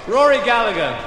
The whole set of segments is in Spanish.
Rory Gallagher.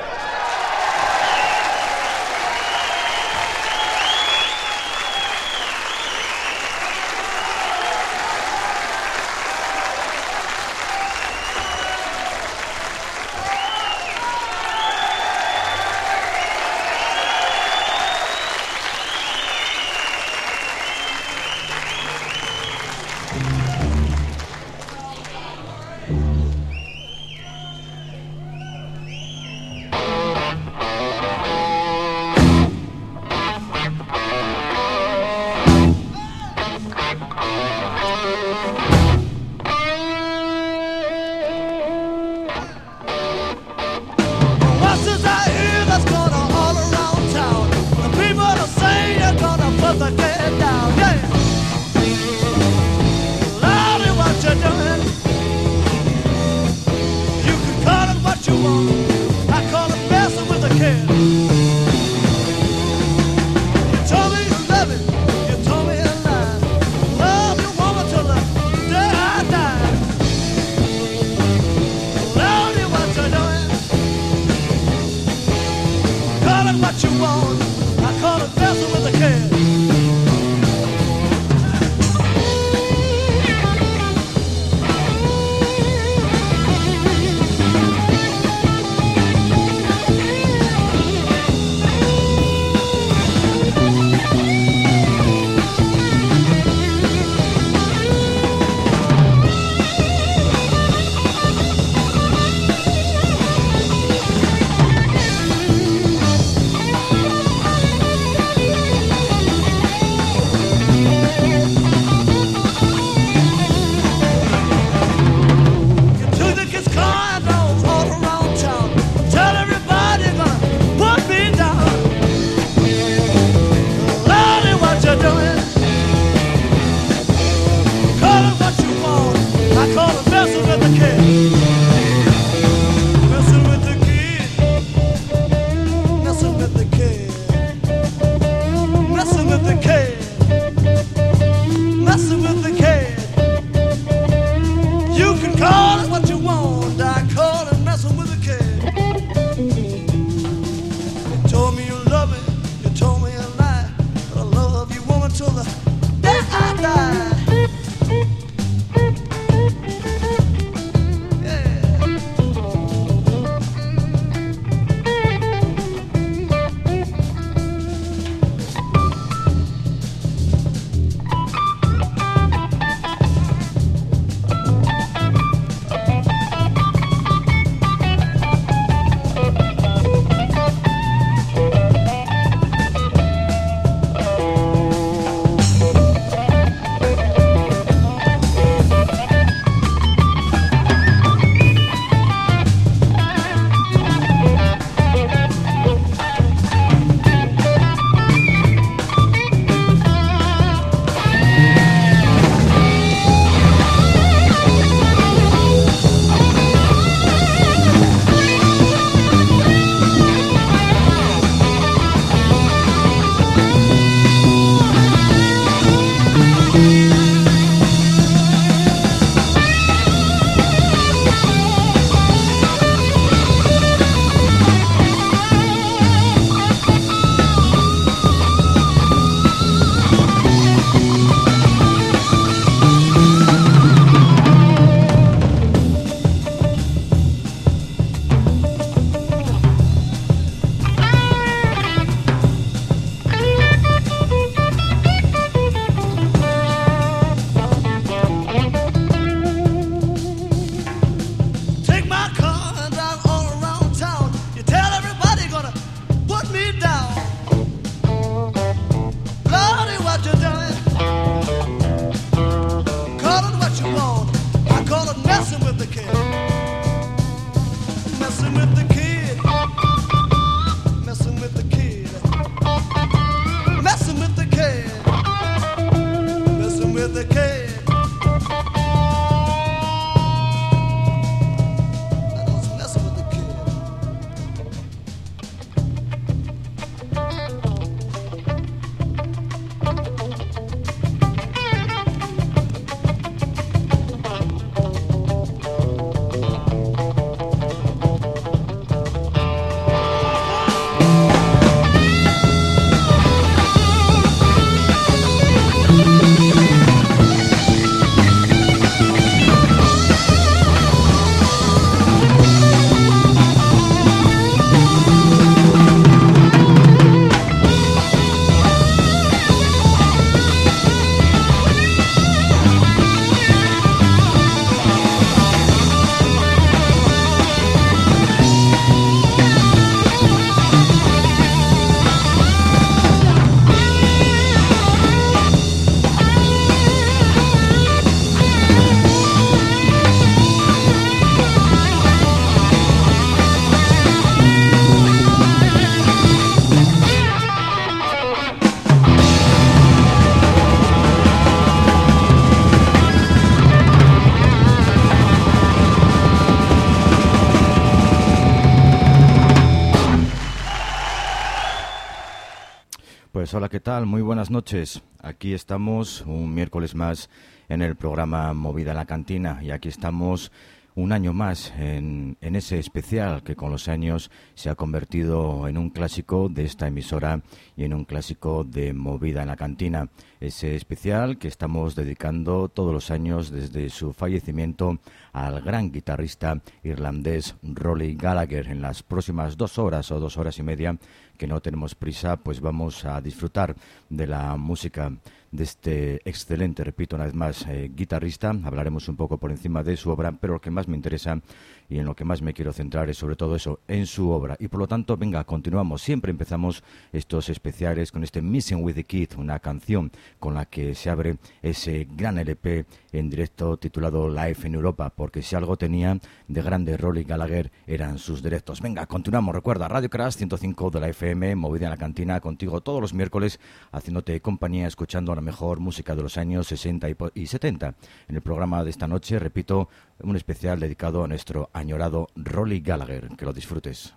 Pues hola, ¿qué tal? Muy buenas noches. Aquí estamos un miércoles más en el programa Movida en la Cantina y aquí estamos un año más en ese especial que con los años se ha convertido en un clásico de esta emisora y en un clásico de Movida en la Cantina. Ese especial que estamos dedicando todos los años desde su fallecimiento al gran guitarrista irlandés Rory Gallagher. En las próximas 2 horas o 2 horas y media, que no tenemos prisa, pues vamos a disfrutar de la música de este excelente, repito una vez más, guitarrista. Hablaremos un poco por encima de su obra, pero lo que más me interesa y en lo que más me quiero centrar es sobre todo eso, en su obra. Y por lo tanto, venga, continuamos. Siempre empezamos estos especiales con este Missing with the Kid, una canción con la que se abre ese gran LP en directo titulado Live in Europa, porque si algo tenía de grande Rory Gallagher eran sus directos. Venga, continuamos. Recuerda, Radio Crash 105 de la FM, Movida en la Cantina, contigo todos los miércoles, haciéndote compañía, escuchando la mejor música de los años 60 y 70. En el programa de esta noche, repito, un especial dedicado a nuestro añorado Rory Gallagher. Que lo disfrutes.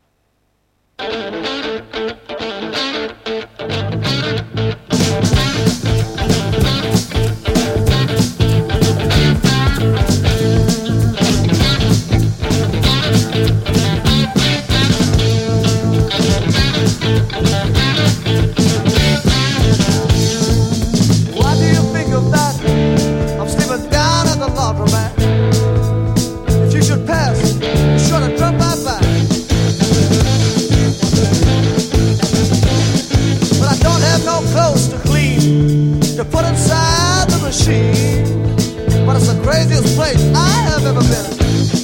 To put inside the machine, but it's the craziest place I have ever been.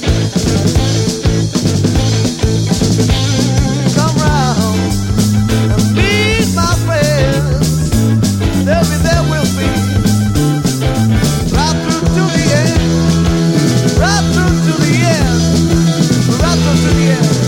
Come round and meet my friends, they'll be there with me, right through to the end, right through to the end, right through to the end.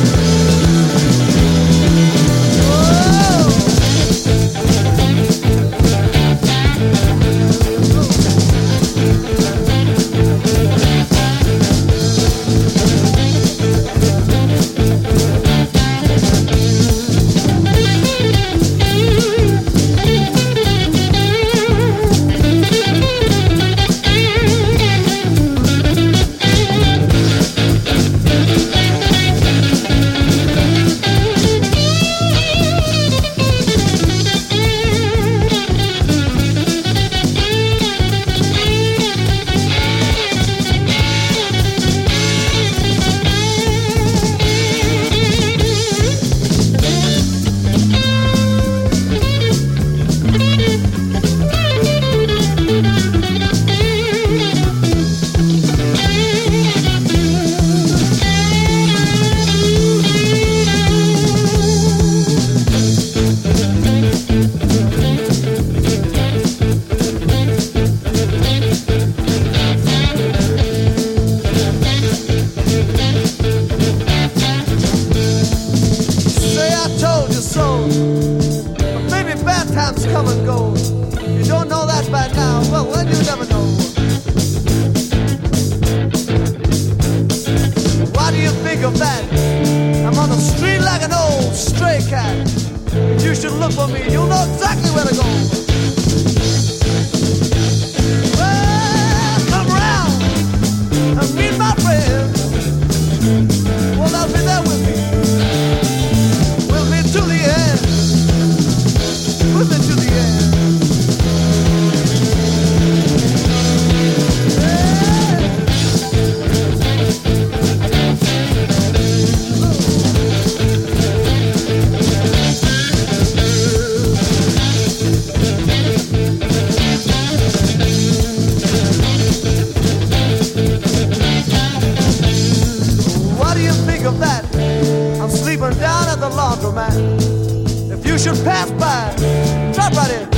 If you should pass by, drop right in.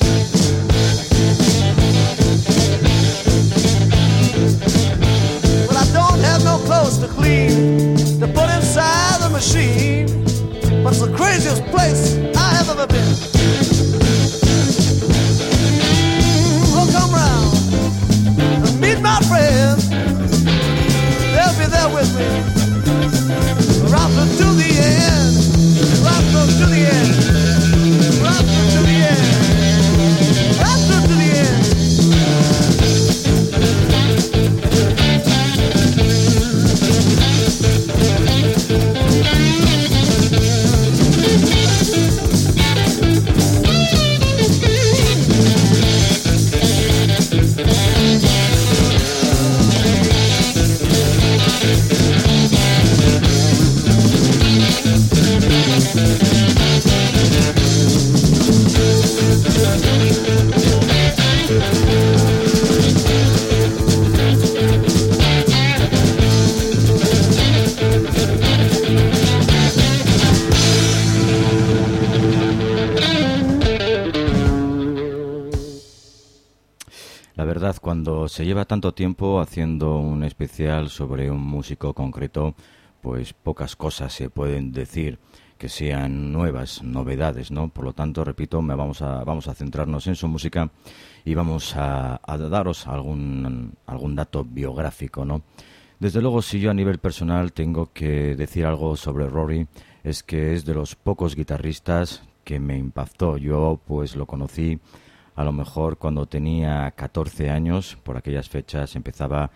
Well, I don't have no clothes to clean, to put inside the machine, but it's the craziest place I have ever been. Well, come round and meet my friends, they'll be there with me, right to the end. Right to the end. Right to La verdad, cuando se lleva tanto tiempo haciendo un especial sobre un músico concreto, pues pocas cosas se pueden decir que sean nuevas, novedades, ¿no? Por lo tanto, repito, vamos a centrarnos en su música y vamos a daros algún dato biográfico, ¿no? Desde luego, si yo a nivel personal tengo que decir algo sobre Rory, es que es de los pocos guitarristas que me impactó. Yo pues lo conocí a lo mejor cuando tenía 14 años, por aquellas fechas empezaba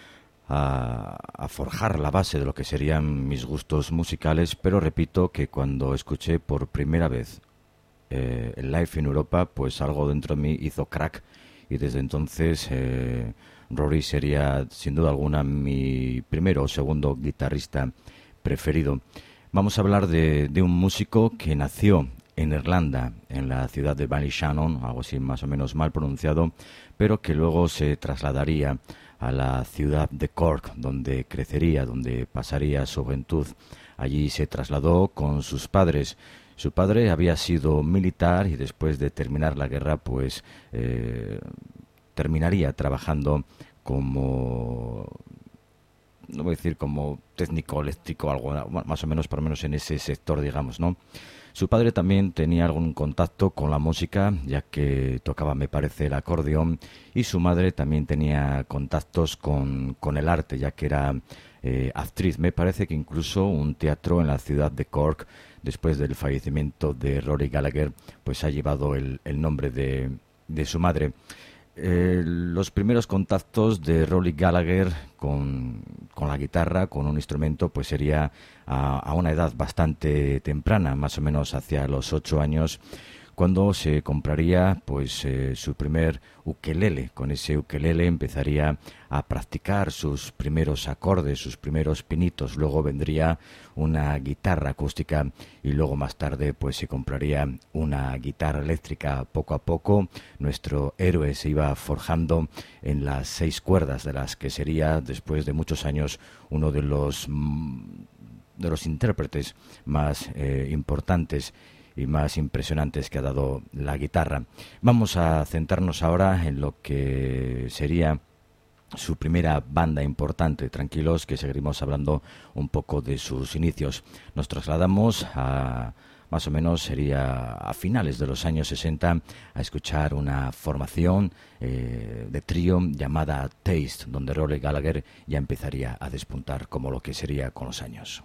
a forjar la base de lo que serían mis gustos musicales, pero repito que cuando escuché por primera vez el Live en Europa, pues algo dentro de mí hizo crack y desde entonces Rory sería sin duda alguna mi primero o segundo guitarrista preferido. Vamos a hablar de un músico que nació en Irlanda, en la ciudad de Ballyshannon, algo así más o menos mal pronunciado, pero que luego se trasladaría a la ciudad de Cork, donde crecería, donde pasaría su juventud. Allí se trasladó con sus padres. Su padre había sido militar y después de terminar la guerra, pues terminaría trabajando como, no voy a decir como técnico eléctrico, algo más o menos, por lo menos en ese sector, digamos, ¿no? Su padre también tenía algún contacto con la música, ya que tocaba, me parece, el acordeón, y su madre también tenía contactos con el arte, ya que era actriz. Me parece que incluso un teatro en la ciudad de Cork, después del fallecimiento de Rory Gallagher, pues ha llevado el nombre de su madre. Los primeros contactos de Rory Gallagher con la guitarra, con un instrumento, pues sería a una edad bastante temprana, más o menos hacia los 8 años, cuando se compraría pues su primer ukelele. Con ese ukelele empezaría a practicar sus primeros acordes, sus primeros pinitos. Luego vendría una guitarra acústica y luego más tarde pues se compraría una guitarra eléctrica. Poco a poco nuestro héroe se iba forjando en las 6 cuerdas, de las que sería, después de muchos años, uno de los intérpretes más importantes y más impresionantes que ha dado la guitarra. Vamos a centrarnos ahora en lo que sería su primera banda importante. Tranquilos, que seguiremos hablando un poco de sus inicios. Nos trasladamos a, más o menos sería a finales de los años 60, a escuchar una formación de trío llamada Taste, donde Rory Gallagher ya empezaría a despuntar como lo que sería con los años.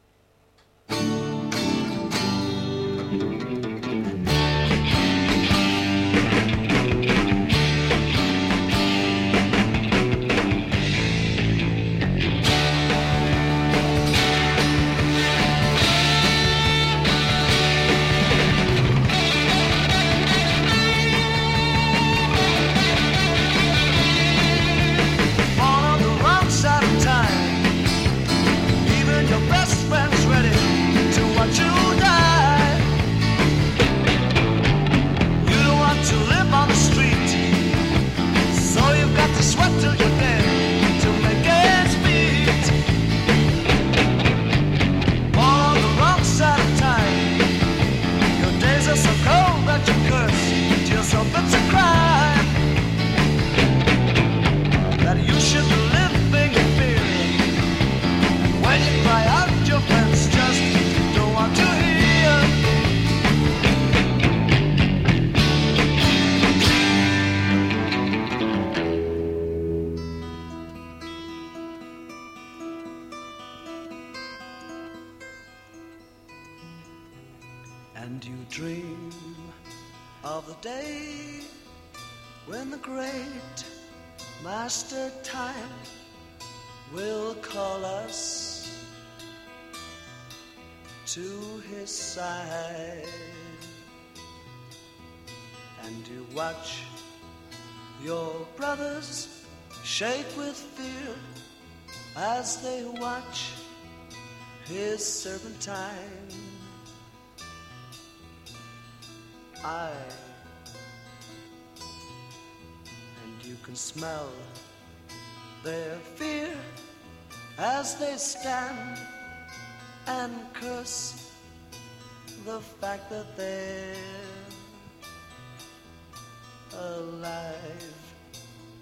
And you dream of the day when the great Master Time will call us to his side. And you watch your brothers shake with fear as they watch his serpentine. And you can smell their fear as they stand and curse the fact that they're alive.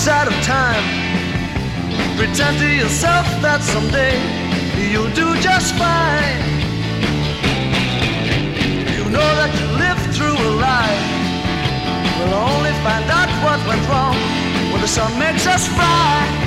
side of time. Pretend to yourself that someday you'll do just fine. You know that you lived through a lie. We'll only find out what went wrong when the sun makes us fry.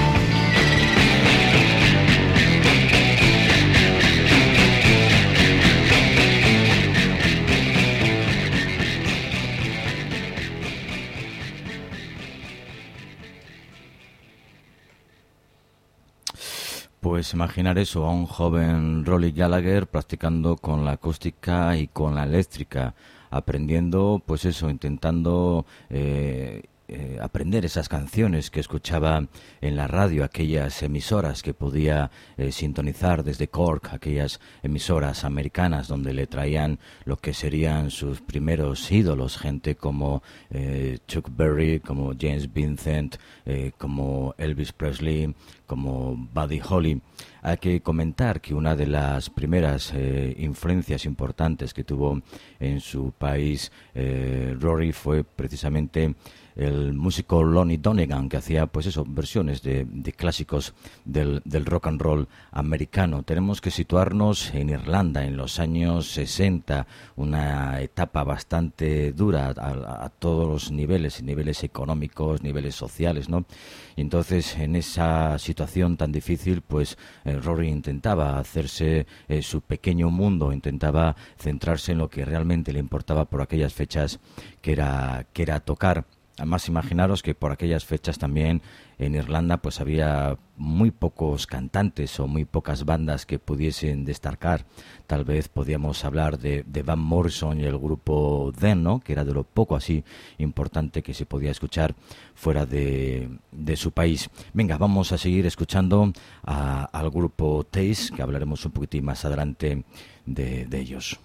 Pues imaginar eso, a un joven Rory Gallagher practicando con la acústica y con la eléctrica, aprendiendo, pues eso, intentando aprender esas canciones que escuchaba en la radio, aquellas emisoras que podía sintonizar desde Cork, aquellas emisoras americanas donde le traían lo que serían sus primeros ídolos, gente como Chuck Berry, como James Vincent, como Elvis Presley, como Buddy Holly. Hay que comentar que una de las primeras influencias importantes que tuvo en su país Rory fue precisamente el músico Lonnie Donegan, que hacía pues eso, versiones de clásicos del rock and roll americano. Tenemos que situarnos en Irlanda en los años 60, una etapa bastante dura a todos los niveles económicos, niveles sociales, ¿no? Y entonces en esa situación tan difícil, pues Rory intentaba hacerse su pequeño mundo, intentaba centrarse en lo que realmente le importaba por aquellas fechas, que era tocar. Además, imaginaros que por aquellas fechas también en Irlanda pues había muy pocos cantantes o muy pocas bandas que pudiesen destacar. Tal vez podíamos hablar de Van Morrison y el grupo Them, ¿no? Que era de lo poco así importante que se podía escuchar fuera de su país. Venga, vamos a seguir escuchando al grupo Taste, que hablaremos un poquitín más adelante de ellos.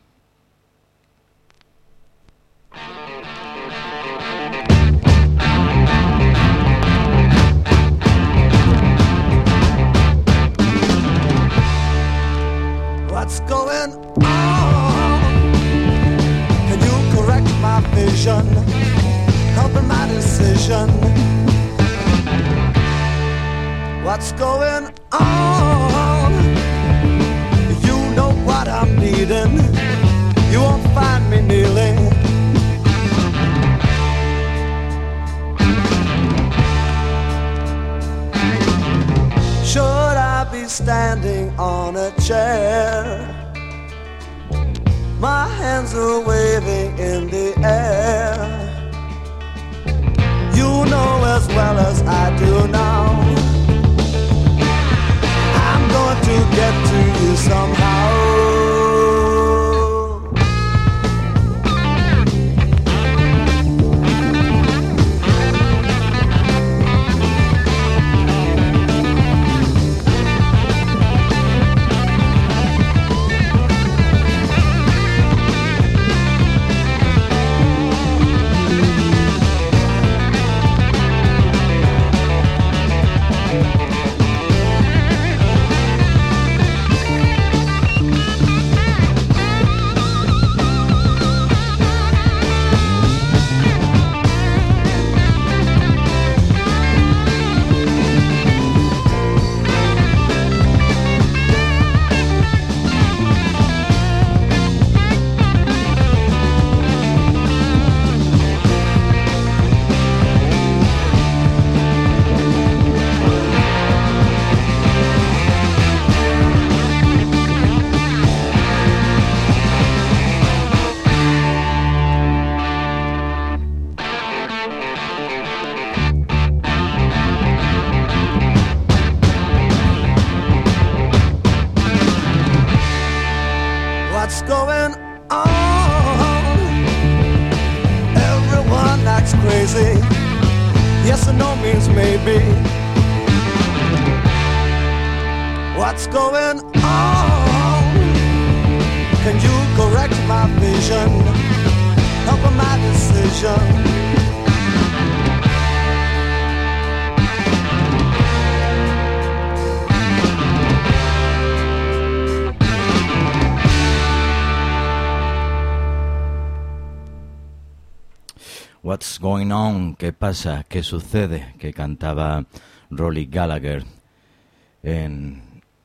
What's going on? Can you correct my vision? Helping my decision. What's going on? You know what I'm needing. You won't find me kneeling. Should I be standing on a chair? My hands are waving in the air. You know as well as I do now, I'm going to get to you somehow. Yes or no means maybe. What's going on? Can you correct my vision? Help my decision. What's Going On, ¿qué pasa? ¿Qué sucede? Que cantaba Rolly Gallagher en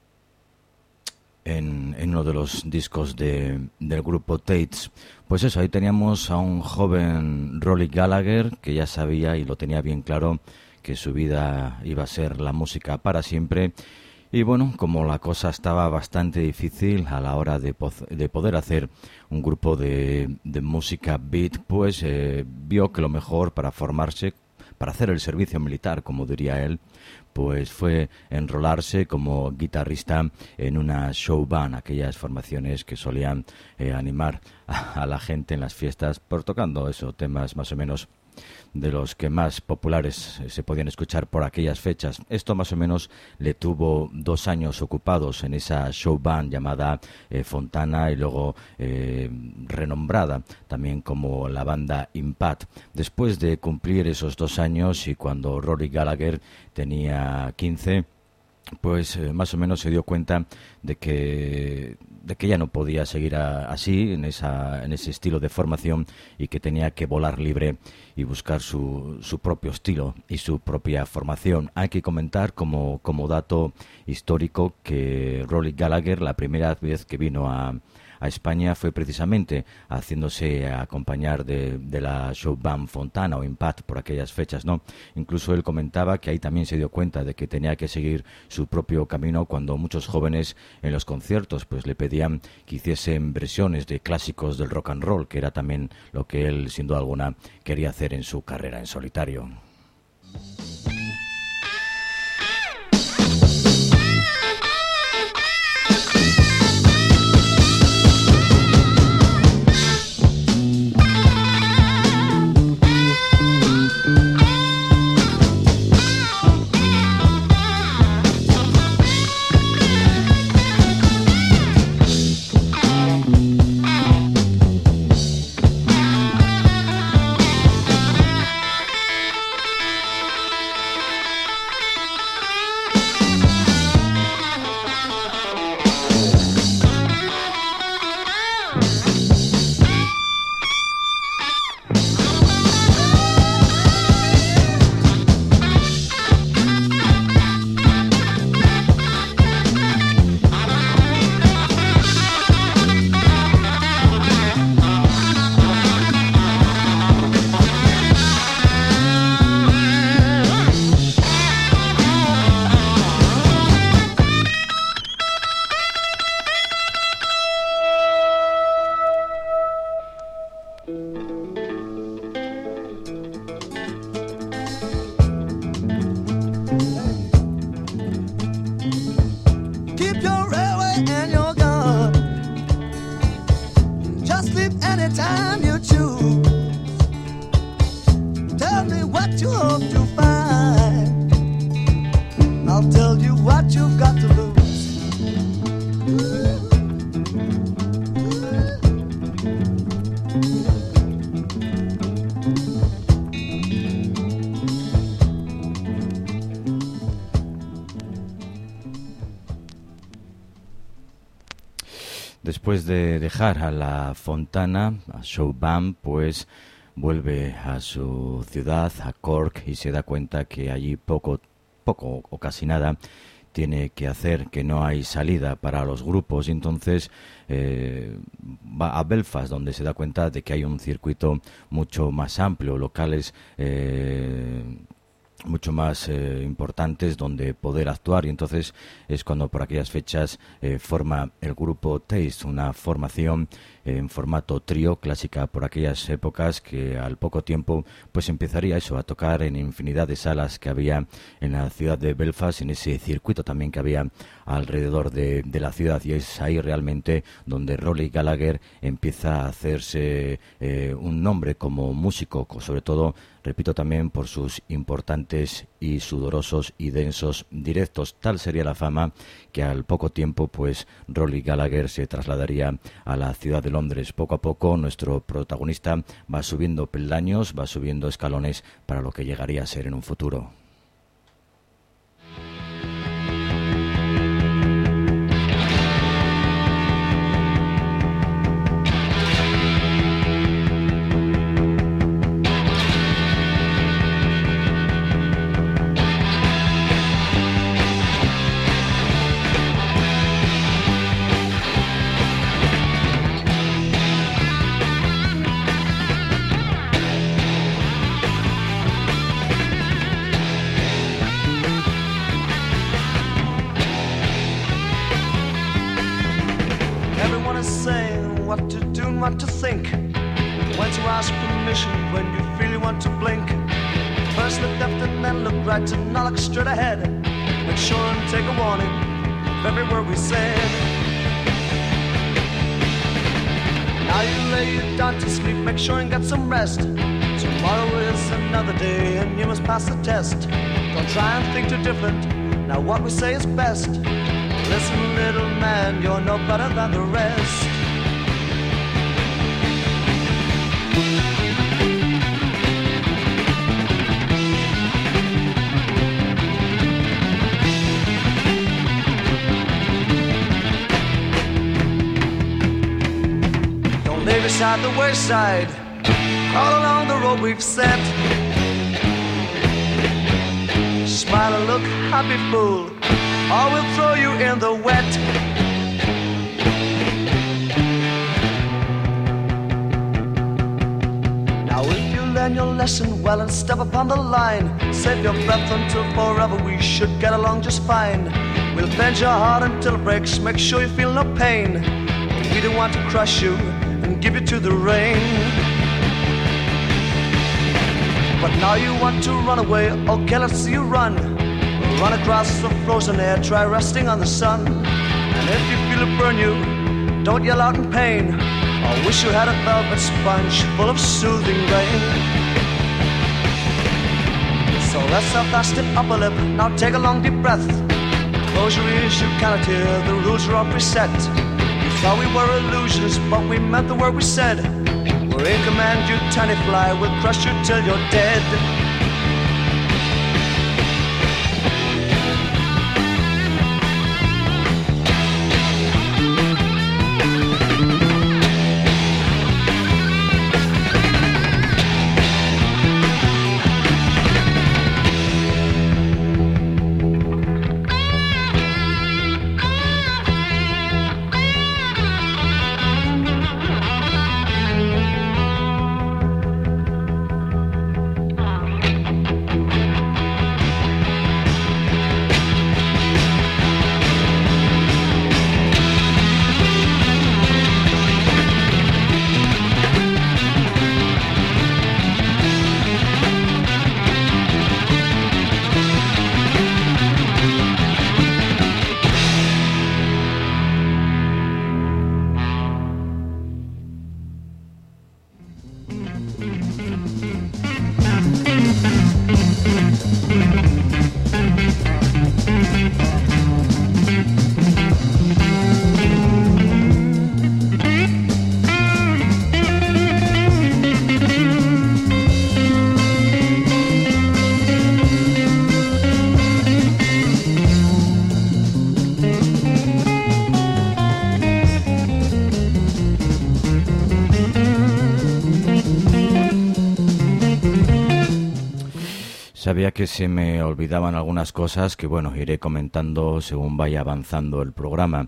uno de los discos del grupo Tates. Pues eso, ahí teníamos a un joven Rolly Gallagher que ya sabía y lo tenía bien claro que su vida iba a ser la música para siempre. Y bueno, como la cosa estaba bastante difícil a la hora de poder hacer un grupo de música beat, pues vio que lo mejor para formarse, para hacer el servicio militar, como diría él, pues fue enrolarse como guitarrista en una show band, aquellas formaciones que solían animar a la gente en las fiestas, por tocando eso, temas más o menos de los que más populares se podían escuchar por aquellas fechas. Esto más o menos le tuvo 2 años ocupados en esa show band llamada Fontana y luego renombrada también como la banda Impact. Después de cumplir esos 2 años y cuando Rory Gallagher tenía 15, pues más o menos se dio cuenta de que ya no podía seguir así en ese estilo de formación y que tenía que volar libre y buscar su propio estilo y su propia formación. Hay que comentar como dato histórico que Rolly Gallagher, la primera vez que vino a España, fue precisamente haciéndose acompañar de la show band Fontana o Impact por aquellas fechas, ¿no? Incluso él comentaba que ahí también se dio cuenta de que tenía que seguir su propio camino cuando muchos jóvenes en los conciertos pues le pedían que hiciesen versiones de clásicos del rock and roll, que era también lo que él sin duda alguna quería hacer en su carrera en solitario. Después de dejar a la Fontana, a Show Band, pues vuelve a su ciudad, a Cork, y se da cuenta que allí poco o casi nada tiene que hacer, que no hay salida para los grupos, y entonces va a Belfast, donde se da cuenta de que hay un circuito mucho más amplio, locales mucho más importantes donde poder actuar, y entonces es cuando por aquellas fechas forma el grupo Taste, una formación en formato trío clásica por aquellas épocas, que al poco tiempo pues empezaría eso a tocar en infinidad de salas que había en la ciudad de Belfast, en ese circuito también que había alrededor de la ciudad, y es ahí realmente donde Rolly Gallagher empieza a hacerse un nombre como músico, sobre todo, repito, también por sus importantes y sudorosos y densos directos. Tal sería la fama que al poco tiempo pues Rolly Gallagher se trasladaría a la ciudad de Londres. Poco a poco nuestro protagonista va subiendo peldaños, va subiendo escalones para lo que llegaría a ser en un futuro. ask permission when you feel you want to blink. First look left and then look right and now look straight ahead. Make sure and take a warning of every word we said. Now you lay you down to sleep, make sure and get some rest. Tomorrow is another day and you must pass the test. Don't try and think too different, now what we say is best. Listen, little man, you're no better than the rest. Don't lay beside the wayside, crawl along the road we've set. Smile and look happy, fool, or we'll throw you in the wet. Now if you learn your lesson well and step upon the line, save your breath until forever we should get along just fine. We'll bend your heart until it breaks, make sure you feel no pain. We don't want to crush you and give you to the rain. But now you want to run away, okay, let's see you run. Run across the frozen air, try resting on the sun. And if you feel it burn you, don't yell out in pain. I wish you had a velvet sponge full of soothing rain. So let's have that stiff upper lip, now take a long deep breath. Close your ears, you cannot hear, the rules are all preset. We thought we were illusions, but we meant the word we said. We're in command, you tiny fly, we'll crush you till you're dead. Sabía que se me olvidaban algunas cosas que, bueno, iré comentando según vaya avanzando el programa.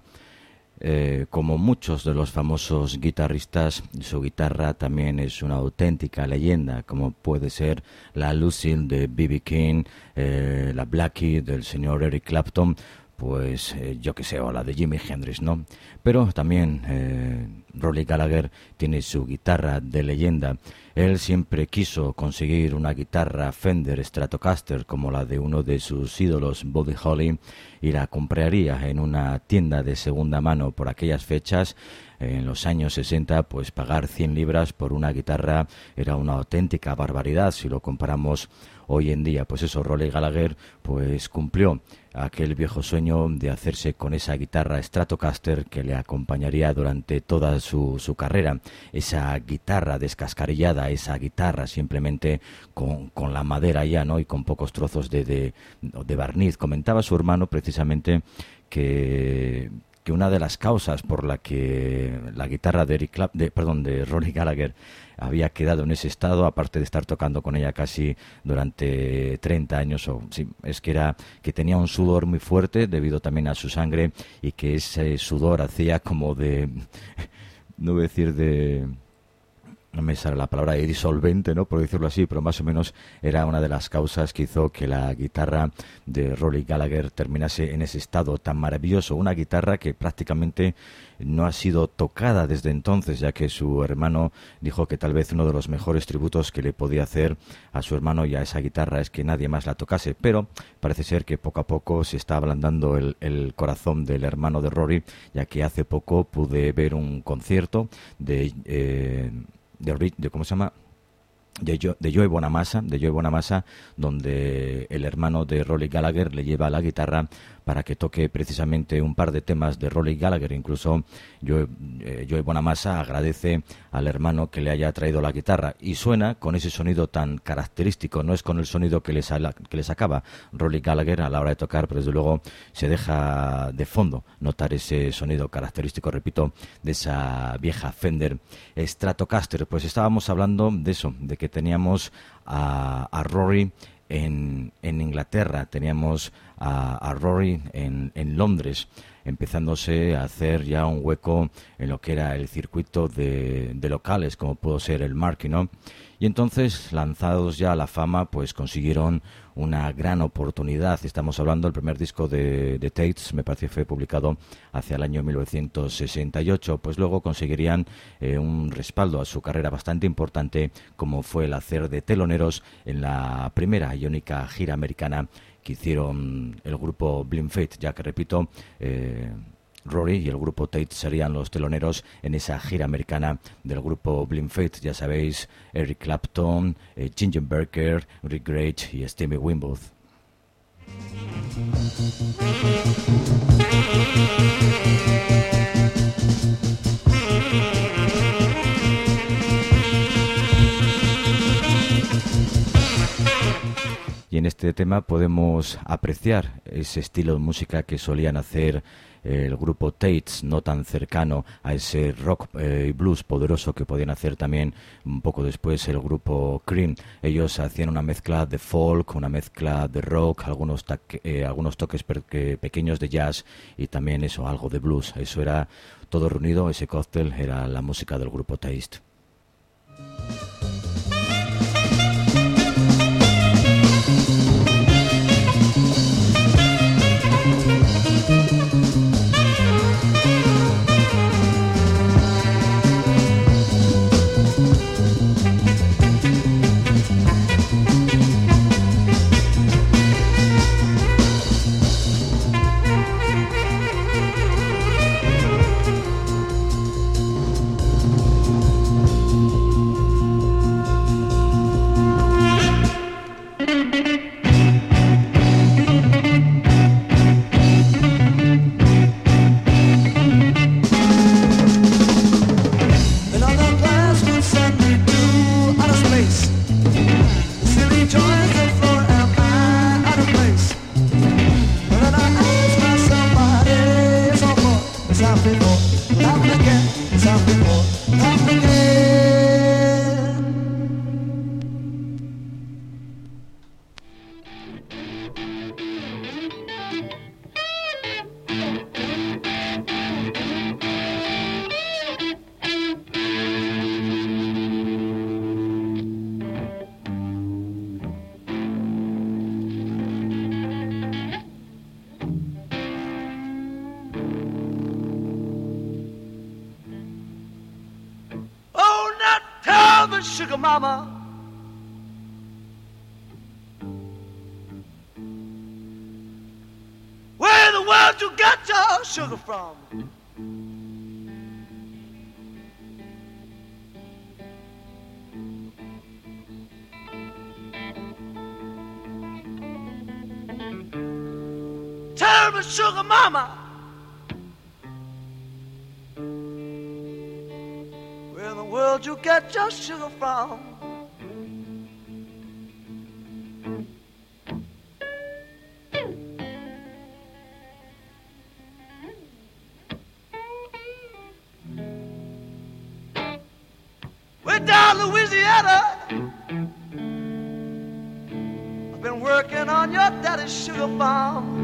Como muchos de los famosos guitarristas, su guitarra también es una auténtica leyenda, como puede ser la Lucille de B.B. King, la Blackie del señor Eric Clapton, pues yo que sé, o la de Jimi Hendrix, ¿no? Pero también Rory Gallagher tiene su guitarra de leyenda. Él siempre quiso conseguir una guitarra Fender Stratocaster como la de uno de sus ídolos, Buddy Holly, y la compraría en una tienda de segunda mano por aquellas fechas. En los años 60, pues pagar 100 libras por una guitarra era una auténtica barbaridad si lo comparamos hoy en día. Pues eso, Rory Gallagher pues cumplió aquel viejo sueño de hacerse con esa guitarra Stratocaster que le acompañaría durante toda su carrera. Esa guitarra descascarillada, esa guitarra simplemente con la madera ya, ¿no? Y con pocos trozos de barniz. Comentaba su hermano precisamente que una de las causas por la que la guitarra de Rory Gallagher había quedado en ese estado, aparte de estar tocando con ella casi durante 30 años, es que tenía un sudor muy fuerte debido también a su sangre, y que ese sudor hacía como no voy a decir no me sale la palabra disolvente, ¿no?, por decirlo así, pero más o menos era una de las causas que hizo que la guitarra de Rory Gallagher terminase en ese estado tan maravilloso. Una guitarra que prácticamente no ha sido tocada desde entonces, ya que su hermano dijo que tal vez uno de los mejores tributos que le podía hacer a su hermano y a esa guitarra es que nadie más la tocase, pero parece ser que poco a poco se está ablandando el corazón del hermano de Rory, ya que hace poco pude ver un concierto de ¿cómo se llama? De Joey Bonamassa, donde el hermano de Rory Gallagher le lleva la guitarra para que toque precisamente un par de temas de Rory Gallagher. Incluso Joey Bonamassa agradece al hermano que le haya traído la guitarra y suena con ese sonido tan característico. No es con el sonido que le sacaba Rory Gallagher a la hora de tocar, pero desde luego se deja de fondo notar ese sonido característico, repito, de esa vieja Fender Stratocaster. Pues estábamos hablando de eso, de que teníamos a Rory en Inglaterra, teníamos a Rory en Londres, empezándose a hacer ya un hueco en lo que era el circuito de locales, como pudo ser el Marquee, ¿no? Y entonces, lanzados ya a la fama, pues consiguieron una gran oportunidad. Estamos hablando del primer disco de Tates, me parece que fue publicado hacia el año 1968. Pues luego conseguirían un respaldo a su carrera bastante importante, como fue el hacer de teloneros en la primera y única gira americana que hicieron el grupo Blind Faith, ya que, repito, Rory y el grupo Tate serían los teloneros en esa gira americana del grupo Blind Faith. Ya sabéis, Eric Clapton, Ginger Baker, Rick Gage y Stevie Winwood. Y en este tema podemos apreciar ese estilo de música que solían hacer el grupo Tates, no tan cercano a ese rock y blues poderoso que podían hacer también un poco después el grupo Cream. Ellos hacían una mezcla de folk, una mezcla de rock, algunos toques pequeños de jazz y también eso, algo de blues. Eso era todo reunido, ese cóctel era la música del grupo Taste. Sugar mama, where in the world you got your sugar from? Tell me, sugar mama, world you get your sugar from? We're down Louisiana. I've been working on your daddy's sugar farm.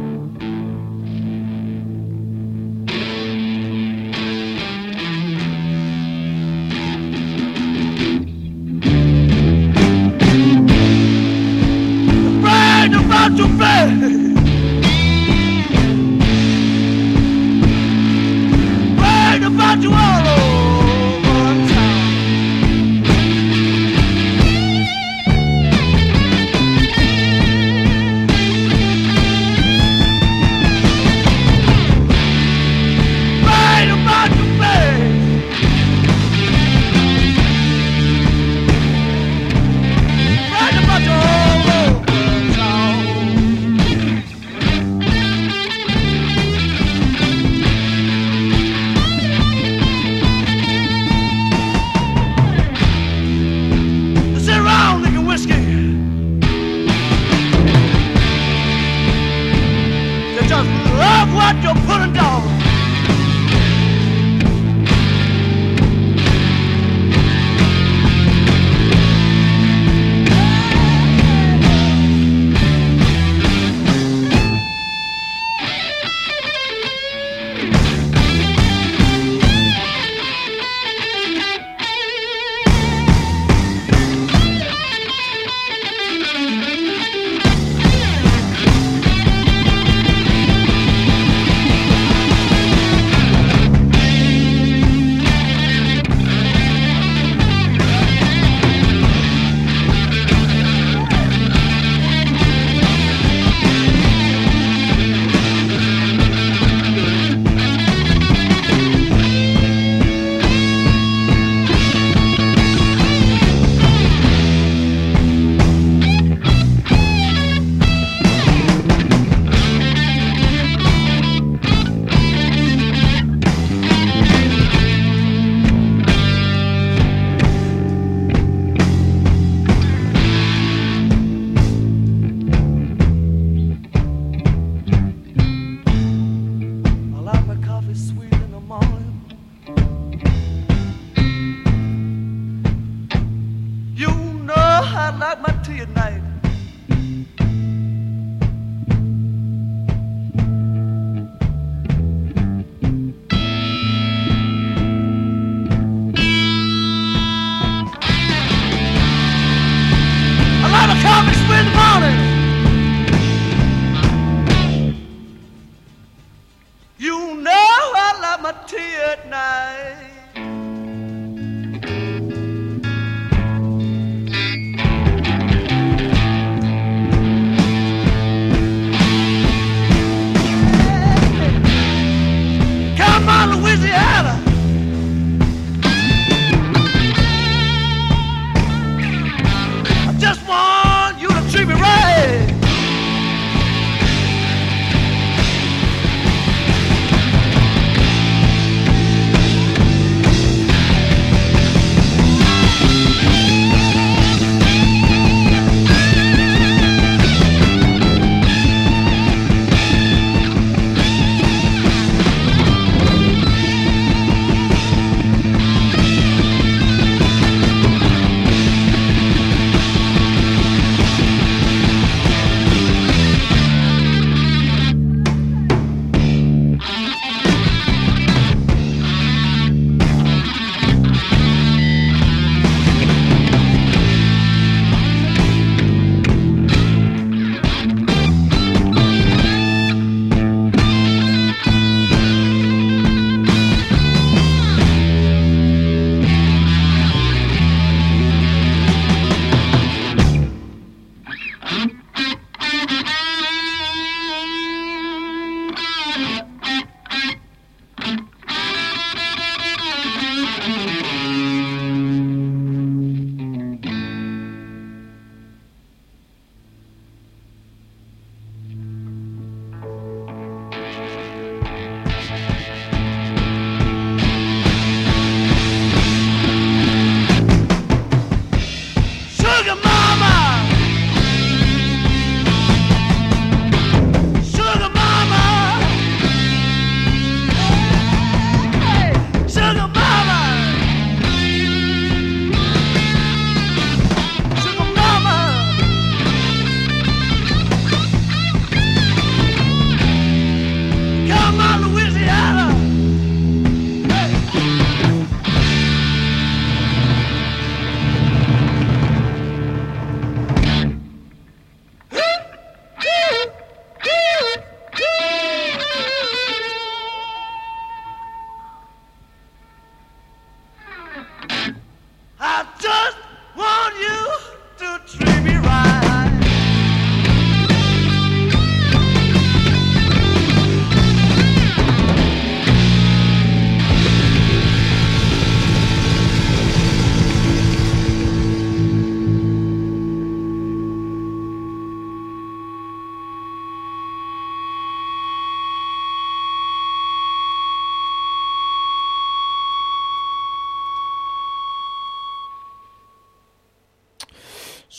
what you're putting down.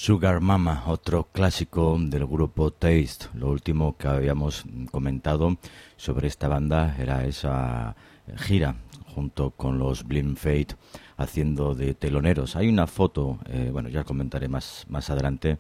Sugar Mama, otro clásico del grupo Taste. Lo último que habíamos comentado sobre esta banda era esa gira junto con los Blind Fate haciendo de teloneros. Hay una foto, bueno, ya comentaré más adelante.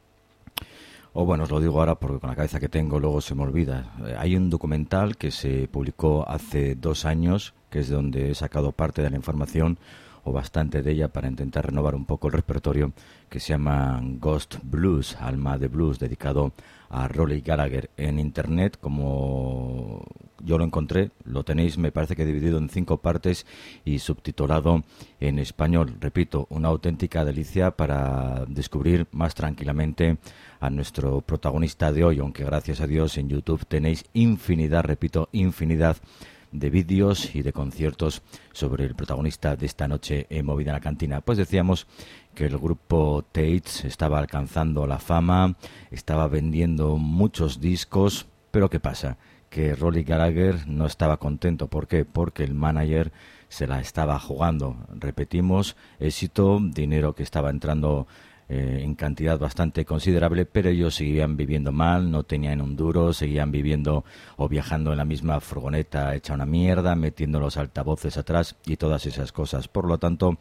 O bueno, os lo digo ahora porque con la cabeza que tengo luego se me olvida. Hay un documental que se publicó hace 2 años, que es donde he sacado parte de la información o bastante de ella para intentar renovar un poco el repertorio, que se llama Ghost Blues, Alma de Blues, dedicado a Rory Gallagher. En internet, como yo lo encontré, lo tenéis, me parece que dividido en 5 partes y subtitulado en español. Repito, una auténtica delicia para descubrir más tranquilamente a nuestro protagonista de hoy, aunque gracias a Dios en YouTube tenéis infinidad, repito, infinidad de vídeos y de conciertos sobre el protagonista de esta noche en Movida en la Cantina. Pues decíamos que el grupo Tates estaba alcanzando la fama, estaba vendiendo muchos discos, pero ¿qué pasa? Que Rory Gallagher no estaba contento. ¿Por qué? Porque el manager se la estaba jugando. Repetimos, éxito, dinero que estaba entrando en cantidad bastante considerable, pero ellos seguían viviendo mal, no tenían un duro, seguían viviendo o viajando en la misma furgoneta hecha una mierda, metiendo los altavoces atrás y todas esas cosas. Por lo tanto,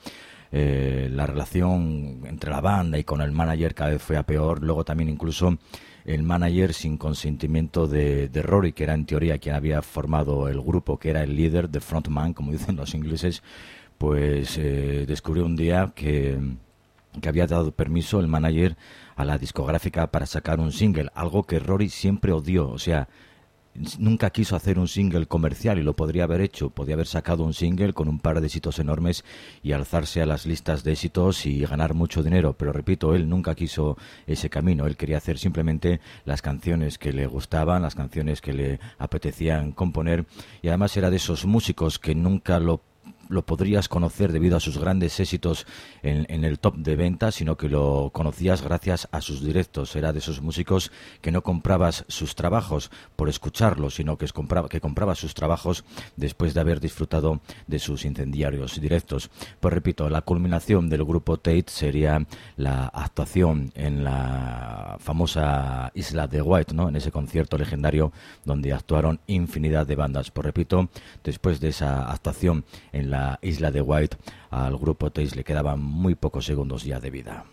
la relación entre la banda y con el manager cada vez fue a peor. Luego también incluso el manager, sin consentimiento de Rory, que era en teoría quien había formado el grupo, que era el líder, the frontman, como dicen los ingleses, pues descubrió un día que había dado permiso el manager a la discográfica para sacar un single, algo que Rory siempre odió. O sea, nunca quiso hacer un single comercial y lo podría haber hecho. Podía haber sacado un single con un par de éxitos enormes y alzarse a las listas de éxitos y ganar mucho dinero, pero repito, él nunca quiso ese camino. Él quería hacer simplemente las canciones que le gustaban, las canciones que le apetecían componer, y además era de esos músicos que nunca lo podrías conocer debido a sus grandes éxitos en el top de ventas, sino que lo conocías gracias a sus directos. Era de esos músicos que no comprabas sus trabajos por escucharlos, sino que comprabas sus trabajos después de haber disfrutado de sus incendiarios directos. Pues repito, la culminación del grupo Tate sería la actuación en la famosa Isla de Wight, ¿no? En ese concierto legendario donde actuaron infinidad de bandas. Pues repito, después de esa actuación en la Isla de Wight, al grupo Taste le quedaban muy pocos segundos ya de vida.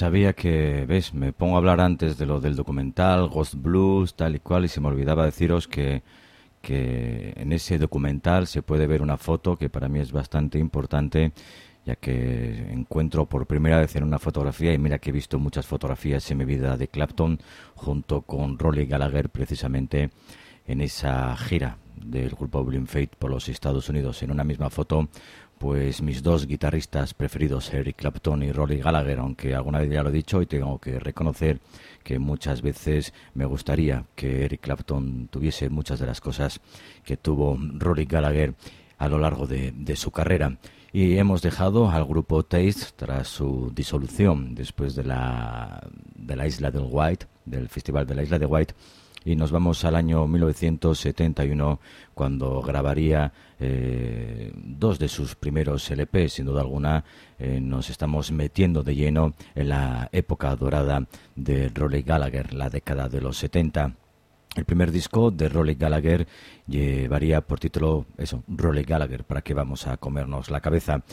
sabía que, ves, me pongo a hablar antes de lo del documental, Ghost Blues, tal y cual, y se me olvidaba deciros que en ese documental se puede ver una foto que para mí es bastante importante, ya que encuentro por primera vez en una fotografía, y mira que he visto muchas fotografías en mi vida de Clapton, junto con Rory Gallagher, precisamente en esa gira del grupo Blind Faith por los Estados Unidos. En una misma foto, pues mis dos guitarristas preferidos, Eric Clapton y Rory Gallagher, aunque alguna vez ya lo he dicho y tengo que reconocer que muchas veces me gustaría que Eric Clapton tuviese muchas de las cosas que tuvo Rory Gallagher a lo largo de su carrera. Y hemos dejado al grupo Taste tras su disolución después de la Isla del White, del Festival de la Isla de White, y nos vamos al año 1971, cuando grabaría dos de sus primeros LP. Sin duda alguna, nos estamos metiendo de lleno en la época dorada de Rory Gallagher, la década de los 70. El primer disco de Rory Gallagher llevaría por título eso, Rory Gallagher, ¿para qué vamos a comernos la cabeza?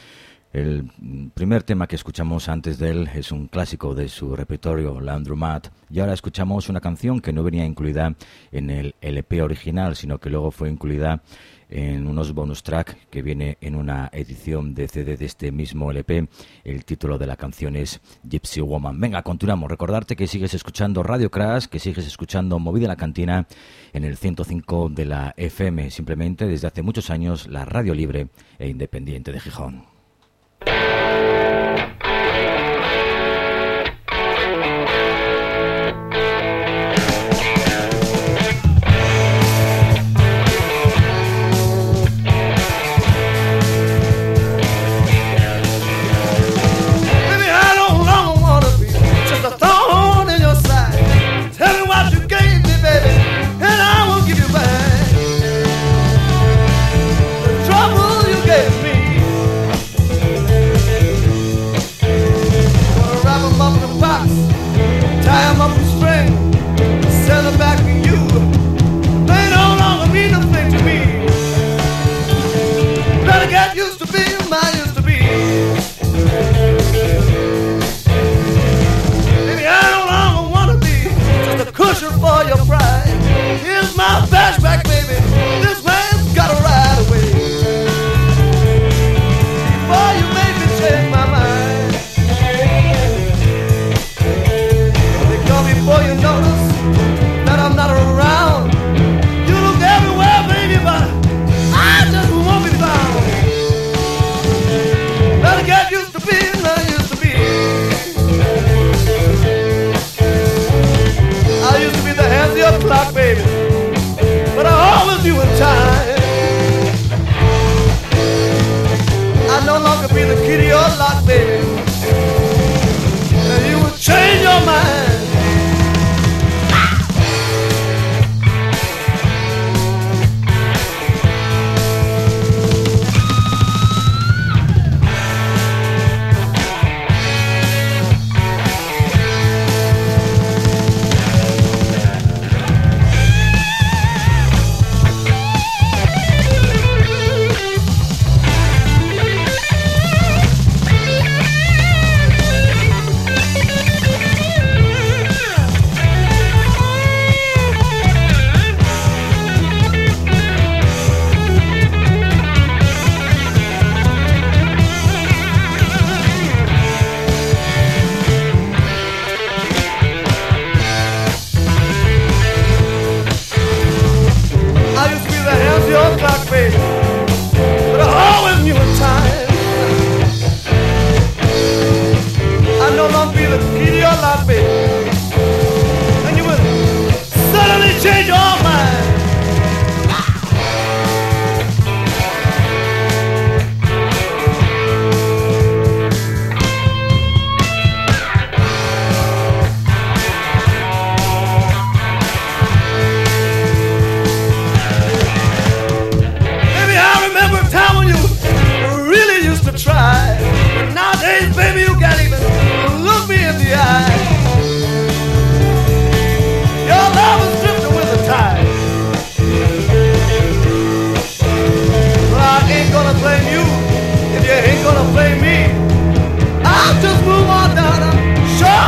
El primer tema que escuchamos antes de él es un clásico de su repertorio, Laundromat, y ahora escuchamos una canción que no venía incluida en el LP original, sino que luego fue incluida en unos bonus track que viene en una edición de CD de este mismo LP. El título de la canción es Gypsy Woman. Venga, continuamos. Recordarte que sigues escuchando Radio Crash, que sigues escuchando Movida en la Cantina en el 105 de la FM, simplemente desde hace muchos años la radio libre e independiente de Gijón. Blame me. I'll just move on down. I'm sure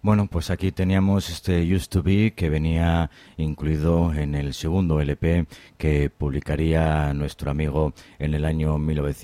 Bueno, pues aquí teníamos este Used to Be que venía incluido en el segundo LP que publicaría nuestro amigo en el año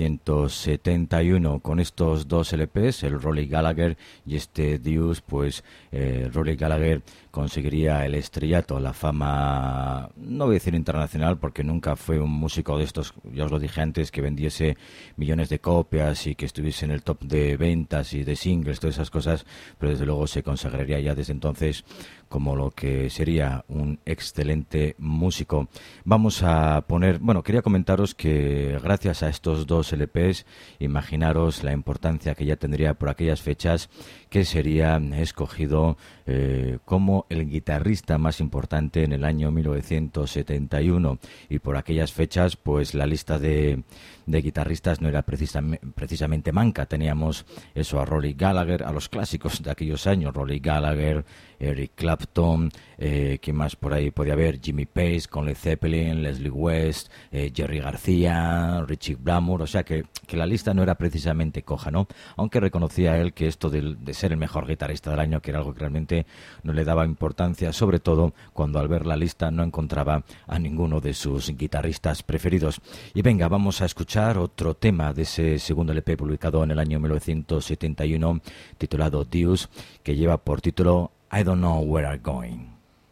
1971. Con estos dos LPs, el Rolly Gallagher y este Deuce, pues Rolly Gallagher conseguiría el estrellato, la fama, no voy a decir internacional porque nunca fue un músico de estos, ya os lo dije antes, que vendiese millones de copias y que estuviese en el top de ventas y de singles, todas esas cosas, pero desde luego se consagraría ya desde entonces como lo que sería un excelente músico. Vamos a poner, bueno, quería comentaros que gracias a estos dos LPs, imaginaros la importancia que ya tendría por aquellas fechas, que sería escogido como el guitarrista más importante en el año 1971, y por aquellas fechas pues la lista de guitarristas no era precisamente manca. Teníamos eso, a Rolly Gallagher, a los clásicos de aquellos años, Rolly Gallagher, Eric Clapton, ¿quién más por ahí podía haber? Jimmy Page con Led Zeppelin, Leslie West, Jerry García, Richie Blackmore, o sea que la lista no era precisamente coja, ¿no? Aunque reconocía él que esto de ser el mejor guitarrista del año, que era algo que realmente no le daba importancia, sobre todo cuando al ver la lista no encontraba a ninguno de sus guitarristas preferidos. Y venga, vamos a escuchar otro tema de ese segundo LP publicado en el año 1971, titulado Deuce, que lleva por título I Don't Know Where I'm Going.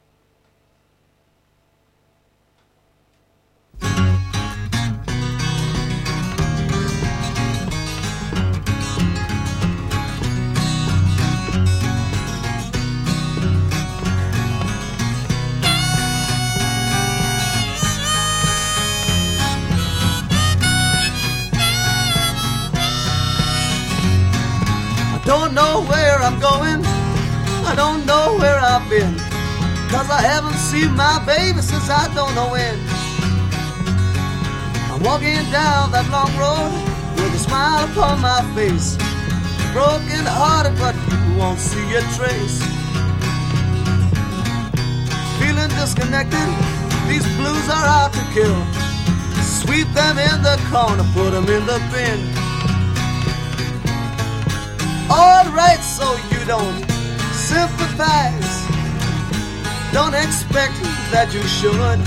Don't know where I'm going, I don't know where I've been, 'cause I haven't seen my baby since I don't know when. I'm walking down that long road with a smile upon my face, broken hearted but you won't see a trace. Feeling disconnected, these blues are out to kill. Sweep them in the corner, put them in the bin. Alright, so you don't sympathize, don't expect that you should.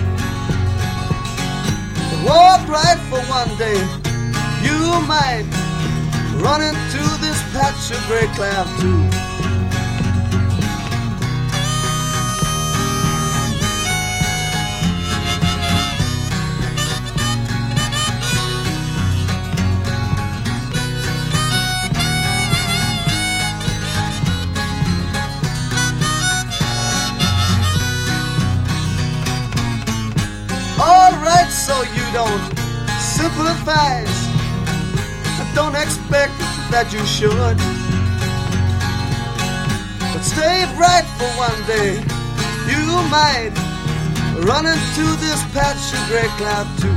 Walk right for one day, you might run into this patch of gray cloud too. Alright, so you don't sympathize, don't expect that you should. But stay bright for one day, you might run into this patch of gray cloud too.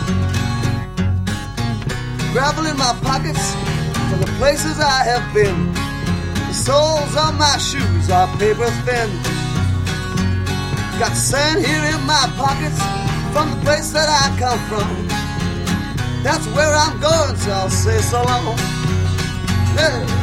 Gravel in my pockets from the places I have been, the soles of my shoes are paper thin. Got sand here in my pockets from the place that I come from. That's where I'm going, so I'll say so long. Yeah.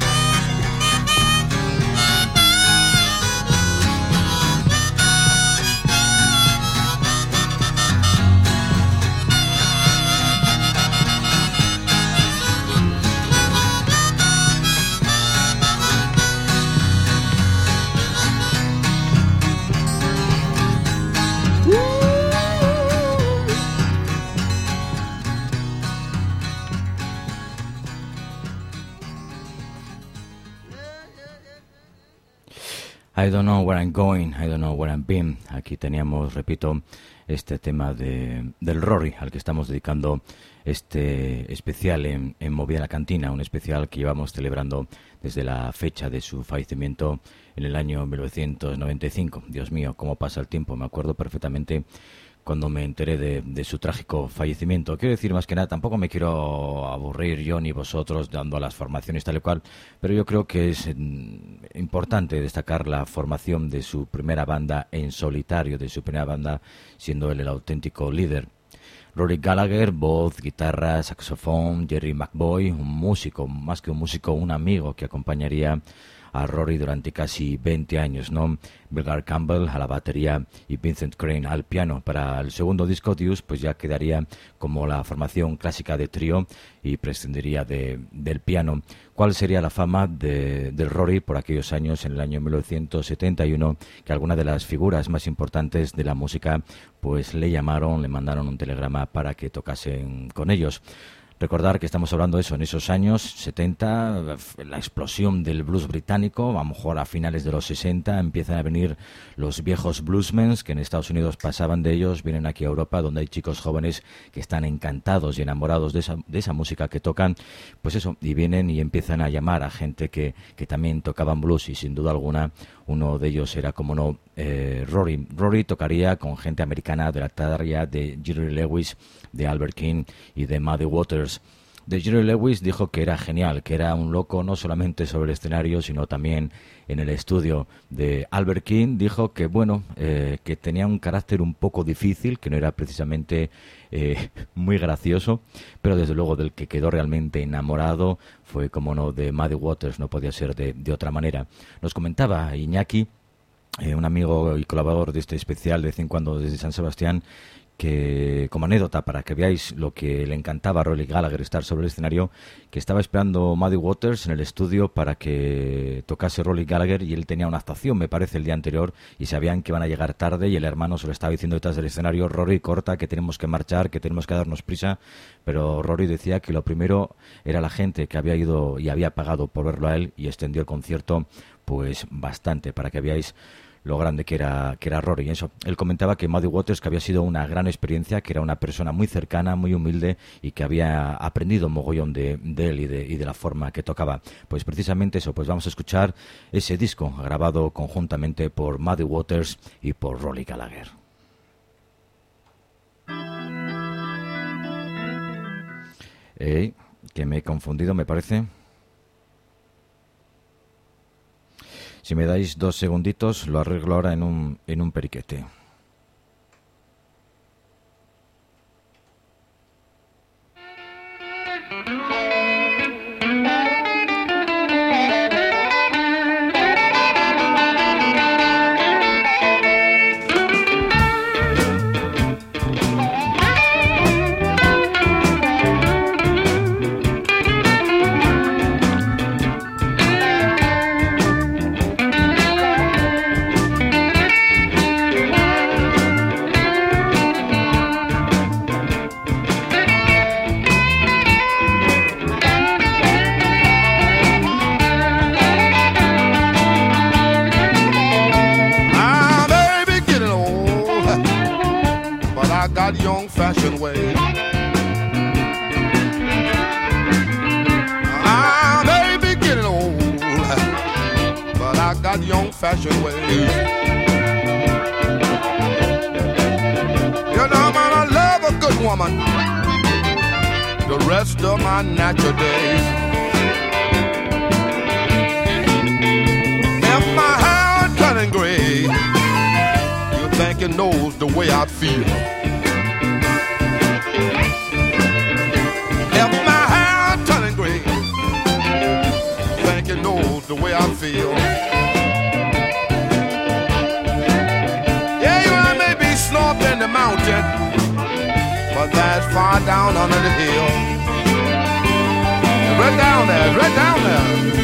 I don't know where I'm going, I don't know where I'm been. Aquí teníamos, repito, este tema del Rory, al que estamos dedicando este especial en Movida la Cantina, un especial que llevamos celebrando desde la fecha de su fallecimiento en el año 1995. Dios mío, cómo pasa el tiempo, me acuerdo perfectamente cuando me enteré de su trágico fallecimiento. Quiero decir, más que nada, tampoco me quiero aburrir yo ni vosotros dando las formaciones tal y cual, pero yo creo que es importante destacar la formación de su primera banda en solitario, de su primera banda siendo él el auténtico líder. Rory Gallagher, voz, guitarra, saxofón; Jerry McBoy, un músico, más que un músico, un amigo que acompañaría a Rory durante casi 20 años, ¿no? Belgar Campbell a la batería y Vincent Crane al piano. Para el segundo disco, Deuce, pues ya quedaría como la formación clásica de trío y prescindiría del piano. ¿Cuál sería la fama de Rory por aquellos años, en el año 1971, que algunas de las figuras más importantes de la música pues le llamaron, le mandaron un telegrama para que tocasen con ellos? Recordar que estamos hablando de eso, en esos años 70, la explosión del blues británico, a lo mejor a finales de los 60 empiezan a venir los viejos bluesmen que en Estados Unidos pasaban de ellos, vienen aquí a Europa, donde hay chicos jóvenes que están encantados y enamorados de esa música que tocan, pues eso, y vienen y empiezan a llamar a gente que también tocaban blues, y sin duda alguna uno de ellos era, como no, Rory. Rory tocaría con gente americana de la talla de Jerry Lewis, de Albert King y de Muddy Waters. De Jerry Lewis dijo que era genial, que era un loco no solamente sobre el escenario, sino también en el estudio. De Albert King dijo que, bueno, que tenía un carácter un poco difícil, que no era precisamente muy gracioso, pero desde luego del que quedó realmente enamorado fue, como no, de Muddy Waters, no podía ser de otra manera. Nos comentaba Iñaki, un amigo y colaborador de este especial de vez en cuando desde San Sebastián, que, como anécdota, para que veáis lo que le encantaba a Rory Gallagher estar sobre el escenario, que estaba esperando Muddy Waters en el estudio para que tocase Rory Gallagher, y él tenía una actuación, me parece, el día anterior, y sabían que iban a llegar tarde, y el hermano se lo estaba diciendo detrás del escenario: Rory, corta, que tenemos que marchar, que tenemos que darnos prisa. Pero Rory decía que lo primero era la gente que había ido y había pagado por verlo a él, y extendió el concierto pues bastante, para que veáis lo grande que era Rory. Eso, él comentaba que Muddy Waters, que había sido una gran experiencia, que era una persona muy cercana, muy humilde, y que había aprendido un mogollón de él y de la forma que tocaba. Pues precisamente eso, pues vamos a escuchar ese disco grabado conjuntamente por Muddy Waters y por Rory Gallagher. Que me he confundido, me parece. Si me dais 2 segunditos, lo arreglo ahora en un periquete. old-fashioned ways. You know, man, I love a good woman the rest of my natural days. If my hair turning gray, you think it knows the way I feel. If my hair turning gray, you think it knows the way I feel. Yeah, you may be snoring in the mountain, but that's far down under the hill. Right down there, right down there.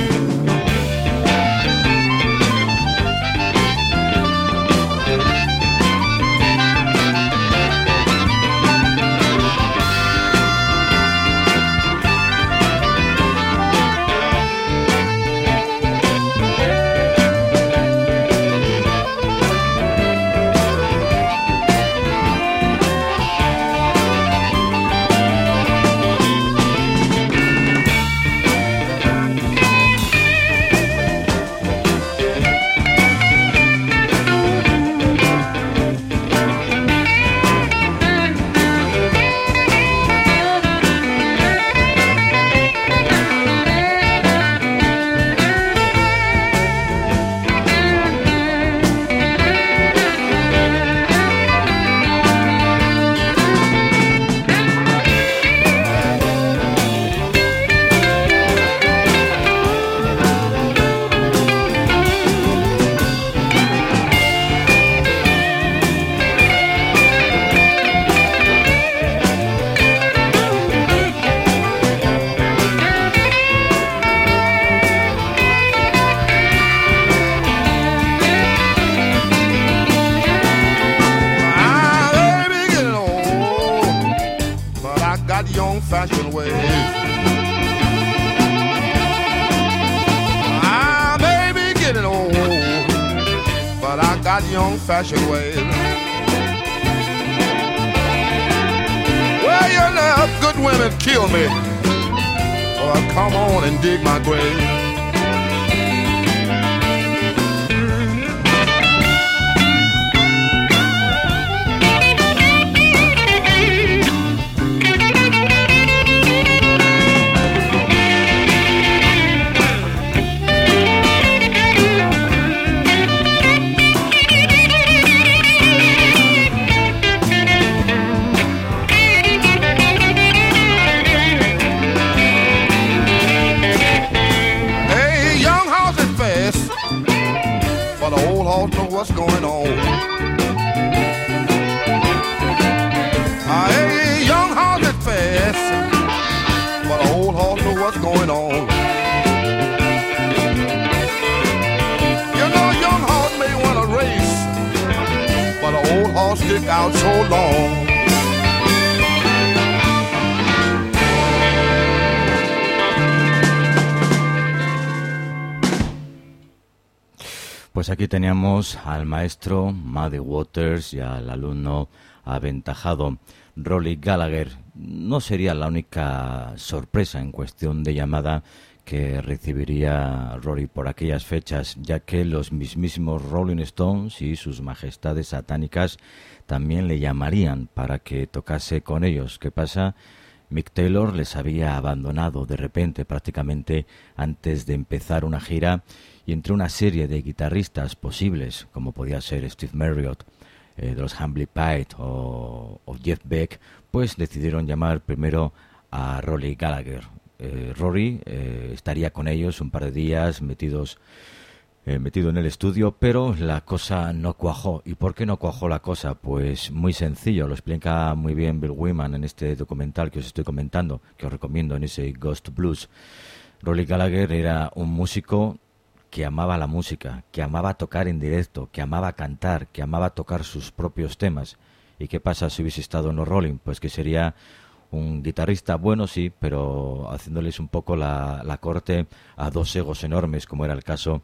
I may be getting old, but I got young-fashioned ways. Well, you know, good women kill me. Well, come on and dig my grave. What's going on? Hey, young horse is fast, but an old horse know what's going on. You know, a young horse may want a race, but an old horse stick out so long. Pues aquí teníamos al maestro Muddy Waters y al alumno aventajado Rolly Gallagher. No sería la única sorpresa en cuestión de llamada que recibiría Rory por aquellas fechas, ya que los mismísimos Rolling Stones y sus majestades satánicas también le llamarían para que tocase con ellos. ¿Qué pasa? Mick Taylor les había abandonado de repente, prácticamente antes de empezar una gira, y entre una serie de guitarristas posibles, como podía ser Steve Marriott, de los Humphrey Pite o Jeff Beck, pues decidieron llamar primero a Rolly Gallagher. Rory estaría con ellos un par de días metido en el estudio, pero la cosa no cuajó. ¿Y por qué no cuajó la cosa? Pues muy sencillo, lo explica muy bien Bill Wyman en este documental que os estoy comentando, que os recomiendo, en ese Ghost Blues. Rolly Gallagher era un músico que amaba la música, que amaba tocar en directo, que amaba cantar, que amaba tocar sus propios temas. ¿Y qué pasa si hubiese estado en los Rolling? Pues que sería un guitarrista bueno, sí, pero haciéndoles un poco la corte a dos egos enormes, como era el caso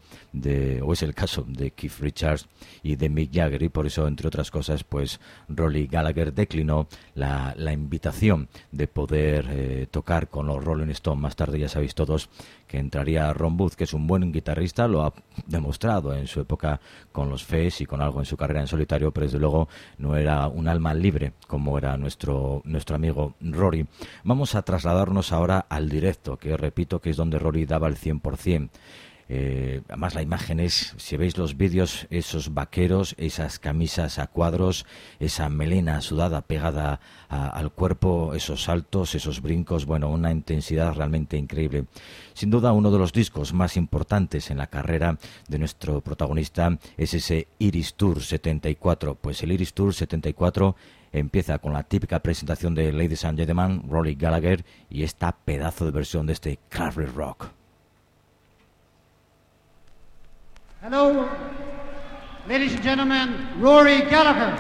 es el caso de Keith Richards y de Mick Jagger, y por eso, entre otras cosas, pues Rolly Gallagher declinó la invitación de poder tocar con los Rolling Stones. Más tarde ya sabéis todos que entraría Ron Wood, que es un buen guitarrista, lo ha demostrado en su época con los Fez y con algo en su carrera en solitario, pero desde luego no era un alma libre como era nuestro amigo Rory. Vamos a trasladarnos ahora al directo, que repito que es donde Rory daba el 100%. Además la imagen es, si veis los vídeos, esos vaqueros, esas camisas a cuadros, esa melena sudada pegada al cuerpo, esos saltos, esos brincos, bueno, una intensidad realmente increíble. Sin duda uno de los discos más importantes en la carrera de nuestro protagonista es ese Iris Tour 74. Pues el Iris Tour 74 empieza con la típica presentación de Ladies and Gentlemen, Rolly Gallagher, y esta pedazo de versión de este Carry Rock. Hello, ladies and gentlemen, Rory Gallagher.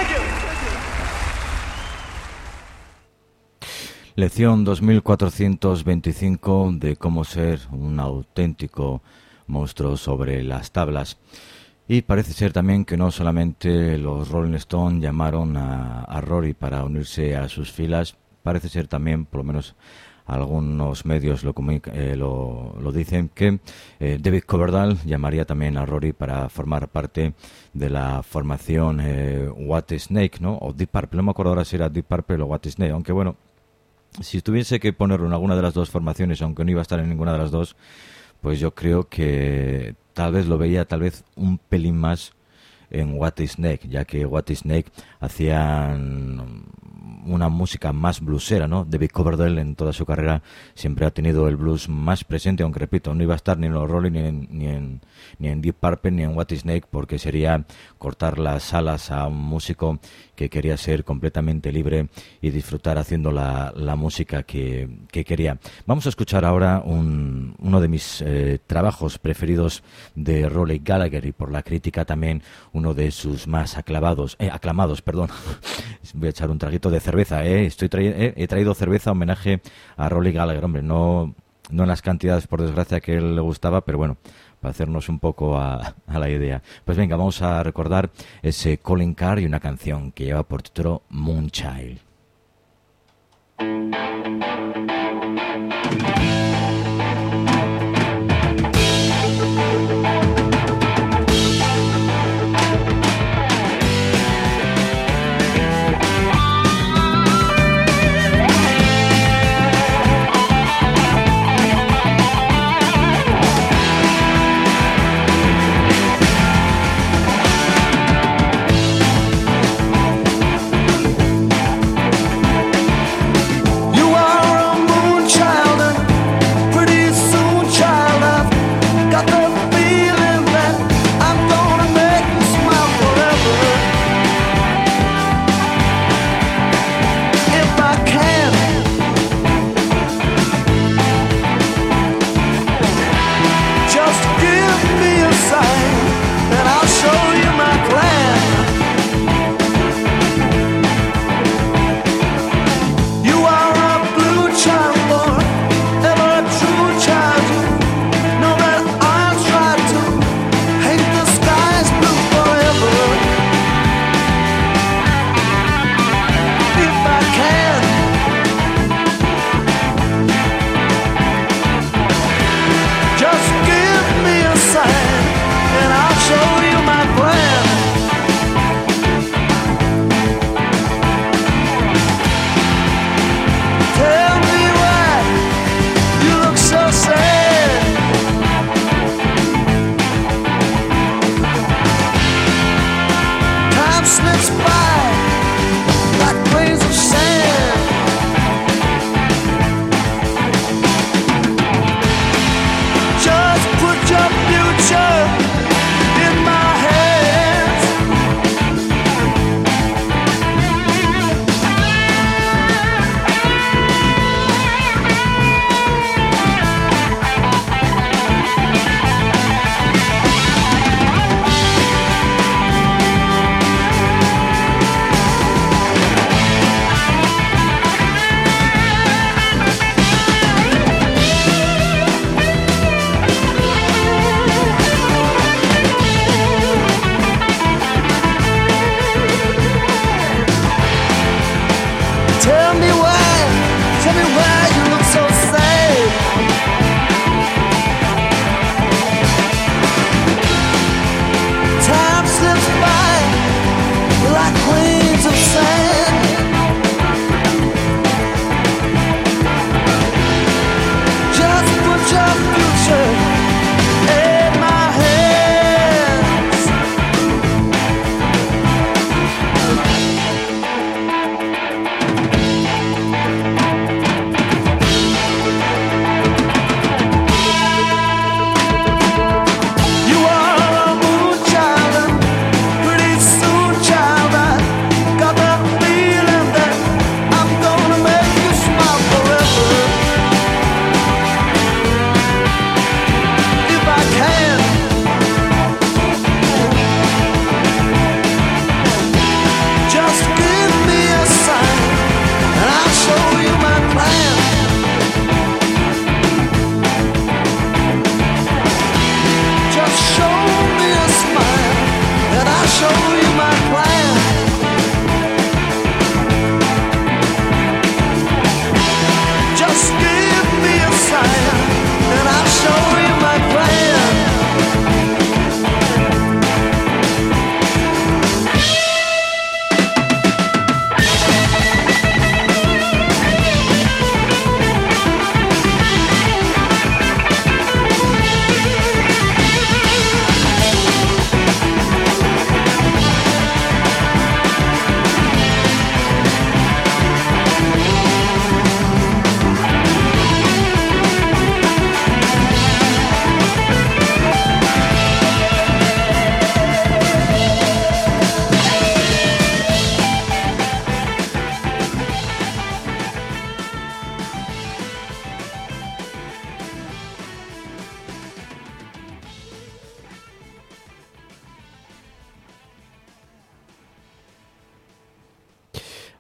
Lección 2425 de cómo ser un auténtico monstruo sobre las tablas. Y parece ser también que no solamente los Rolling Stones llamaron a Rory para unirse a sus filas, parece ser también, por lo menos algunos medios lo dicen, que David Coverdale llamaría también a Rory para formar parte de la formación Whitesnake, ¿no? O Deep Purple, no me acuerdo ahora si era Deep Purple o Whitesnake, aunque bueno, si tuviese que ponerlo en alguna de las dos formaciones, aunque no iba a estar en ninguna de las dos, pues yo creo que tal vez lo veía un pelín más en Whitesnake, ya que Whitesnake hacían una música más bluesera, ¿no? David Coverdale en toda su carrera siempre ha tenido el blues más presente, aunque repito, no iba a estar ni en los Rolling, ni en Deep Purple, ni en Whitesnake, porque sería cortar las alas a un músico que quería ser completamente libre y disfrutar haciendo la música que quería. Vamos a escuchar ahora uno de mis trabajos preferidos de Rory Gallagher, y por la crítica también uno de sus más aclamados. Voy a echar un traguito de cerveza, he traído cerveza a homenaje a Rory Gallagher, hombre, no en las cantidades por desgracia que a él le gustaba, pero bueno, para hacernos un poco a la idea. Pues venga, vamos a recordar ese Calling Card y una canción que lleva por título Moonchild.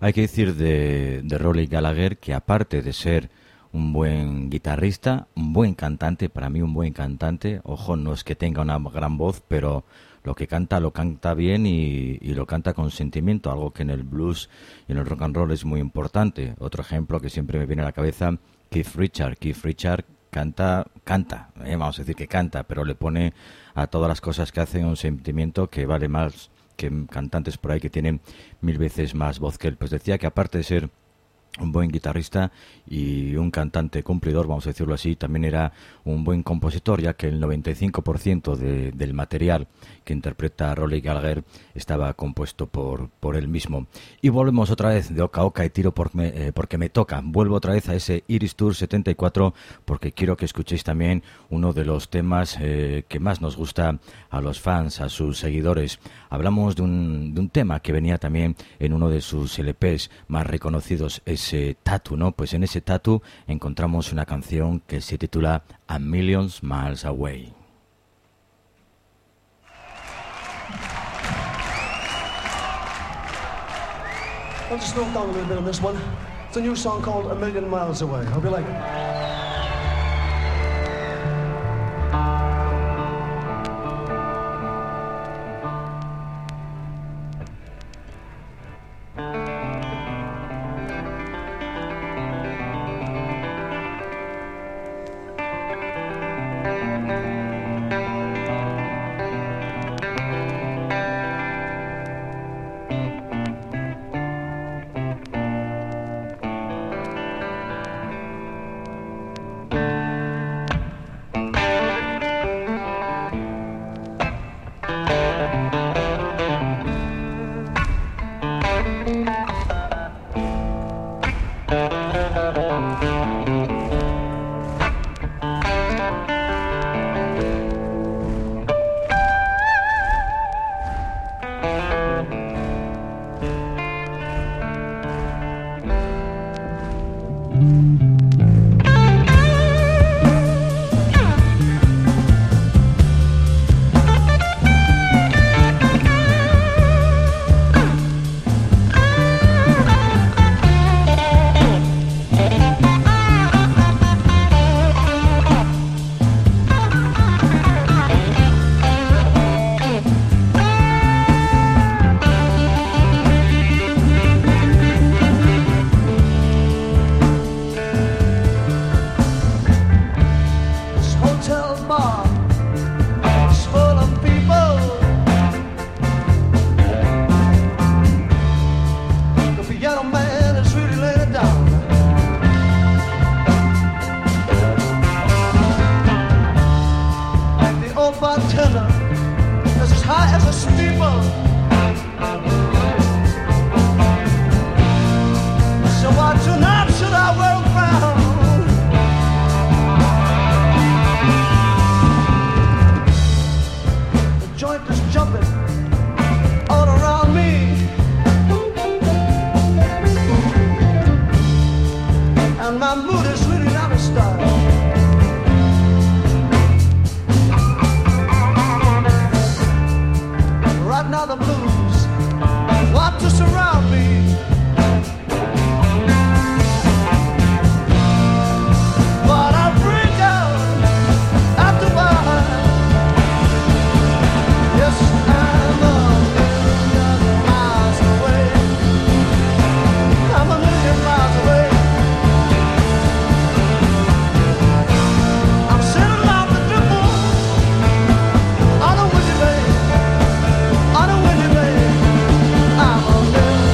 Hay que decir de Rory Gallagher que aparte de ser un buen guitarrista, un buen cantante, para mí un buen cantante, ojo, no es que tenga una gran voz, pero lo que canta lo canta bien y lo canta con sentimiento, algo que en el blues y en el rock and roll es muy importante. Otro ejemplo que siempre me viene a la cabeza, Keith Richards. Keith Richards canta, vamos a decir que canta, pero le pone a todas las cosas que hace un sentimiento que vale más que cantantes por ahí que tienen 1000 veces más voz que él. Pues decía que aparte de ser un buen guitarrista y un cantante cumplidor, vamos a decirlo así, también era un buen compositor, ya que el 95% del material que interpreta Rory Gallagher estaba compuesto por él mismo. Y volvemos otra vez de oca a oca y tiro porque me toca. Vuelvo otra vez a ese Iris Tour 74 porque quiero que escuchéis también uno de los temas que más nos gusta a los fans, a sus seguidores. Hablamos de un tema que venía también en uno de sus LPs más reconocidos, ese Tattoo, ¿no? Pues en ese Tattoo encontramos una canción que se titula A Million Miles Away. I'll just slow down a little bit on this one. It's a new song called A Million Miles Away. Hope you like it. On a windy day, I'm a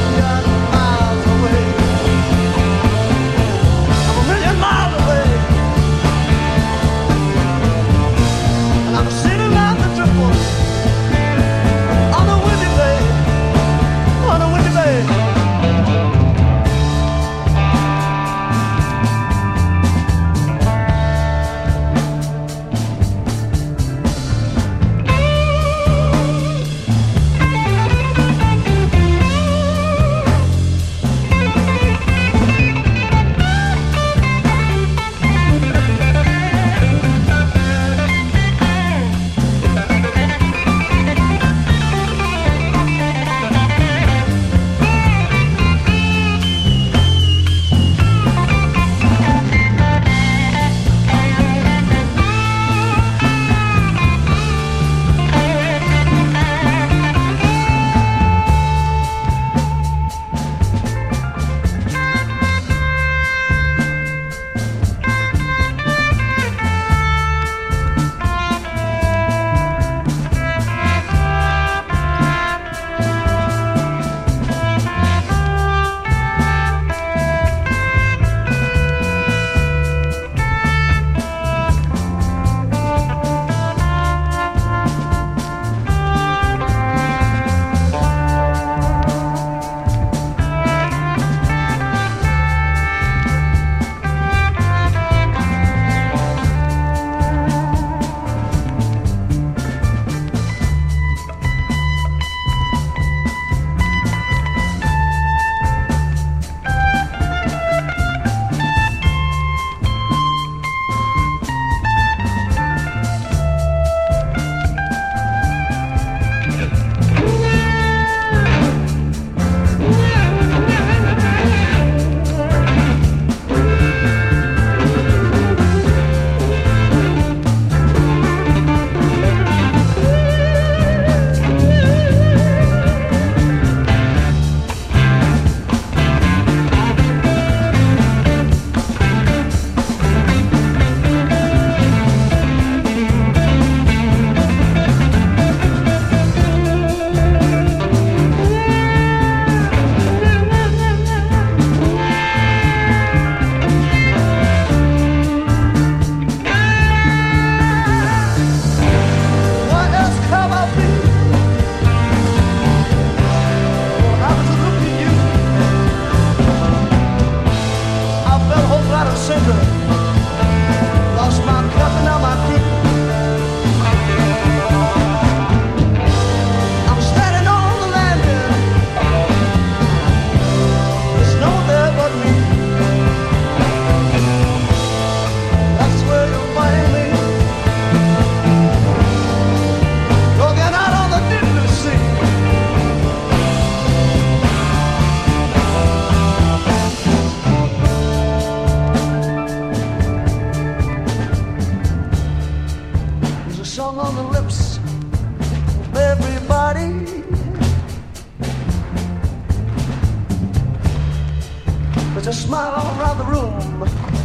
just smile all around the room.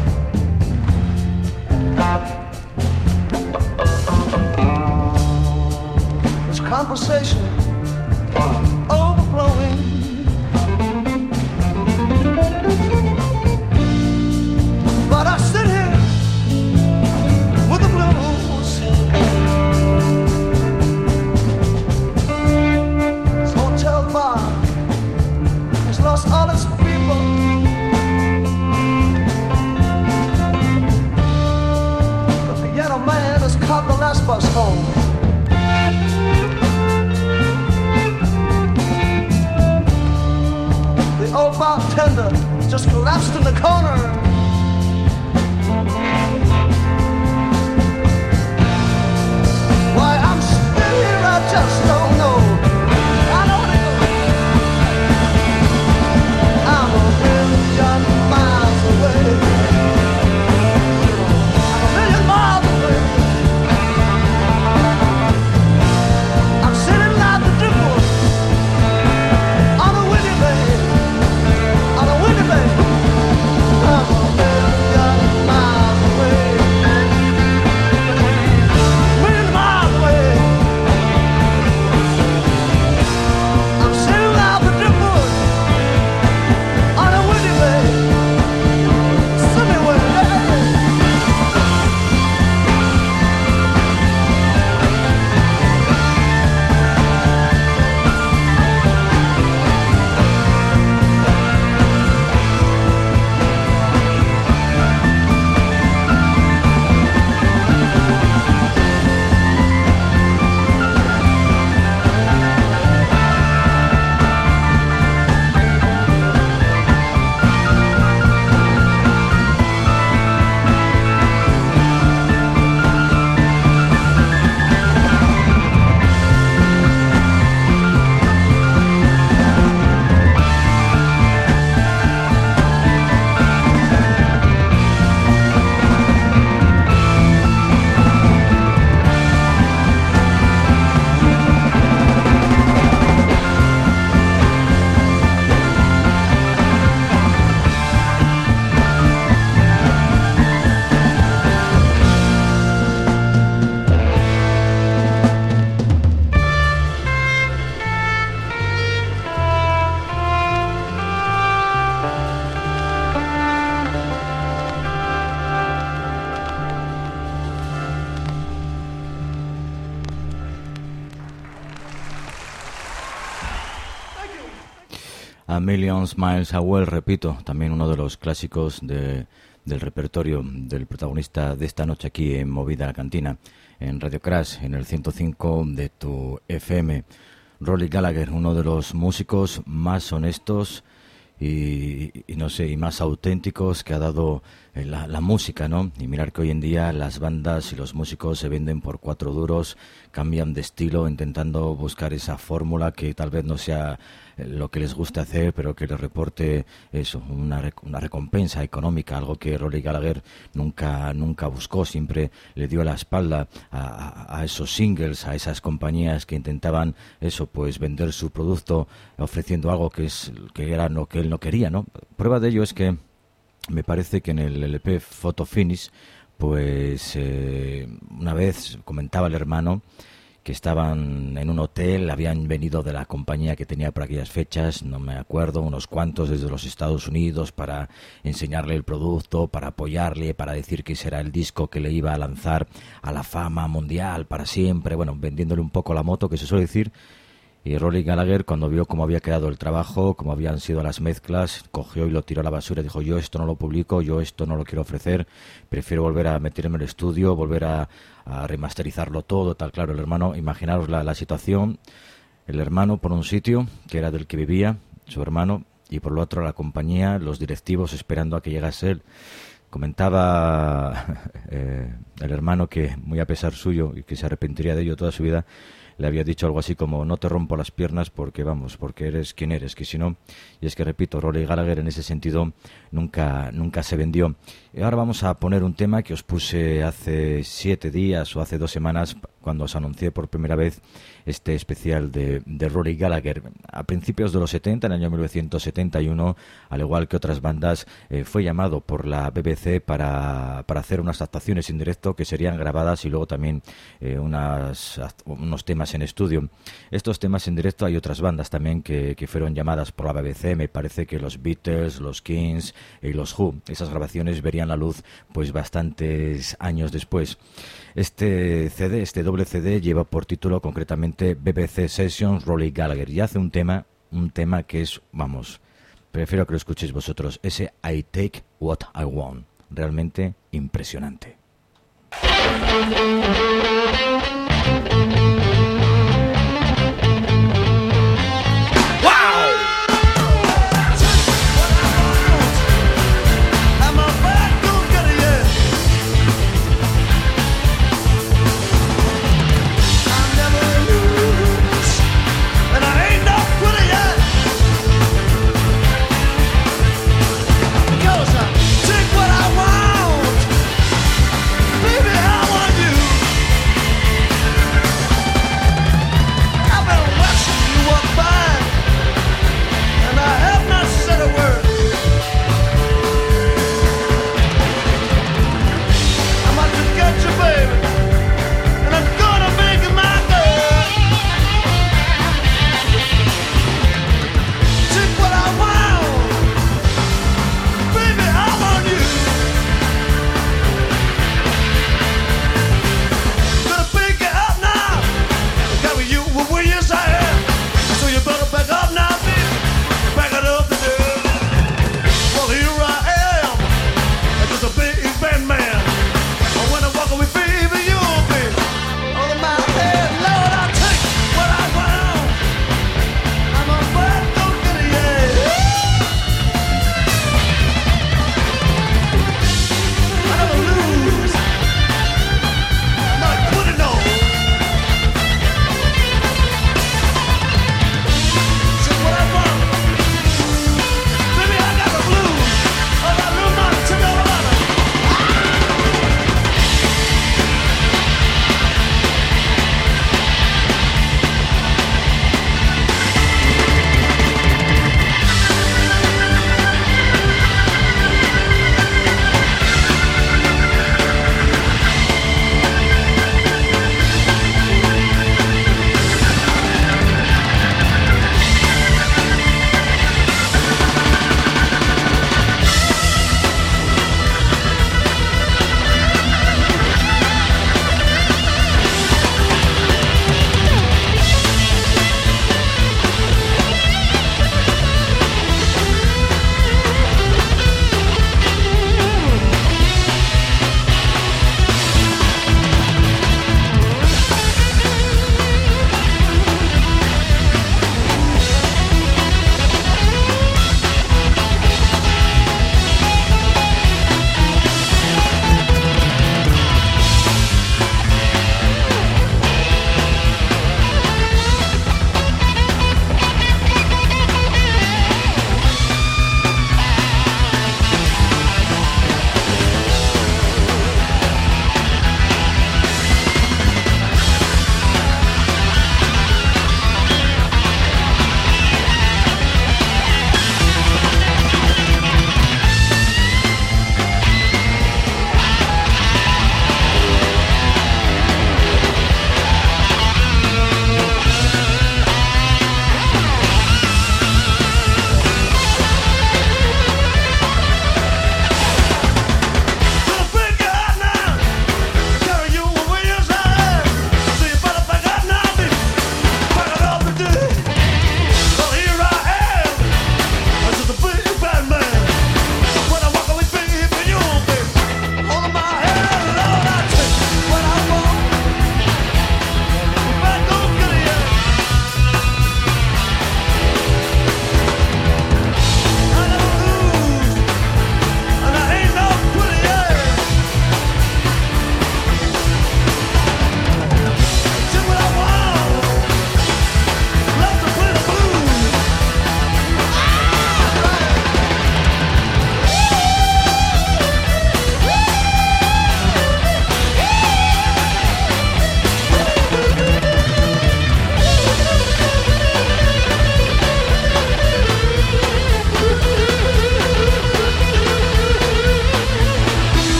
There's conversation overflowing. But I sit here with the blues. This hotel bar has lost all its people. The piano man has caught the last bus home. The old bartender just collapsed in the corner. Why I'm still here, I just don't know. I know what it goes. I'm a million miles away. I'm a million miles away. I'm sitting like the Driftwood on a windy bay, on a windy bay. I'm a million miles away. Million miles away. I'm sitting like the Driftwood on a windy bay. Sunny way. A Million Miles Away, repito, también uno de los clásicos del repertorio del protagonista de esta noche aquí en Movida la Cantina, en Radio Crash, en el 105 de tu FM. Rory Gallagher, uno de los músicos más honestos y no sé, y más auténticos que ha dado la música, ¿no? Y mirar que hoy en día las bandas y los músicos se venden por 4 duros, cambian de estilo intentando buscar esa fórmula que tal vez no sea lo que les guste hacer, pero que les reporte eso, una recompensa económica, algo que Rory Gallagher nunca buscó. Siempre le dio la espalda a esos singles, a esas compañías que intentaban eso, pues vender su producto ofreciendo algo que era lo que él no quería, ¿no? Prueba de ello es que me parece que en el LP Photo Finish, pues una vez comentaba el hermano que estaban en un hotel, habían venido de la compañía que tenía por aquellas fechas, no me acuerdo, unos cuantos desde los Estados Unidos para enseñarle el producto, para apoyarle, para decir que ese era el disco que le iba a lanzar a la fama mundial para siempre, bueno, vendiéndole un poco la moto, que se suele decir. Y Rory Gallagher, cuando vio cómo había quedado el trabajo, cómo habían sido las mezclas, cogió y lo tiró a la basura y dijo: yo esto no lo publico, yo esto no lo quiero ofrecer, prefiero volver a meterme en el estudio, volver a remasterizarlo todo, tal. Claro, el hermano, imaginaros la situación, el hermano por un sitio, que era del que vivía, su hermano, y por el otro la compañía, los directivos esperando a que llegase él. Comentaba el hermano que, muy a pesar suyo, y que se arrepentiría de ello toda su vida, le había dicho algo así como: no te rompo las piernas porque eres quien eres, que si no. Y es que, repito, Rory Gallagher en ese sentido nunca se vendió. Y ahora vamos a poner un tema que os puse hace 7 días o hace 2 semanas cuando os anuncié por primera vez este especial de Rory Gallagher. A principios de los 70, en el año 1971, al igual que otras bandas, fue llamado por la BBC para hacer unas actuaciones en directo que serían grabadas y luego también unos temas en estudio. Estos temas en directo hay otras bandas también que fueron llamadas por la BBC. Me parece que los Beatles, los Kings y los Who. Esas grabaciones verían la luz pues bastantes años después. Este doble CD lleva por título concretamente BBC Sessions Rory Gallagher y hace un tema que es, vamos, prefiero que lo escuchéis vosotros, ese I Take What I Want, realmente impresionante. Baby, I want you.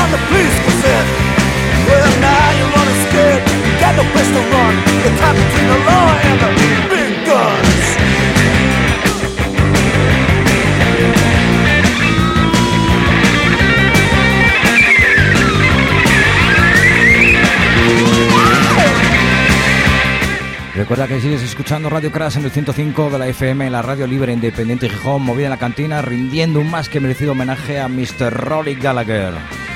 and the police was in. Well, now you're running scared. You got no place to run. You're caught between the law and the big guns. Recuerda que sigues escuchando Radio Crash en el 105 de la FM, la radio libre independiente Gijón, movida en la cantina, rindiendo un más que merecido homenaje a Mr. Rory Gallagher.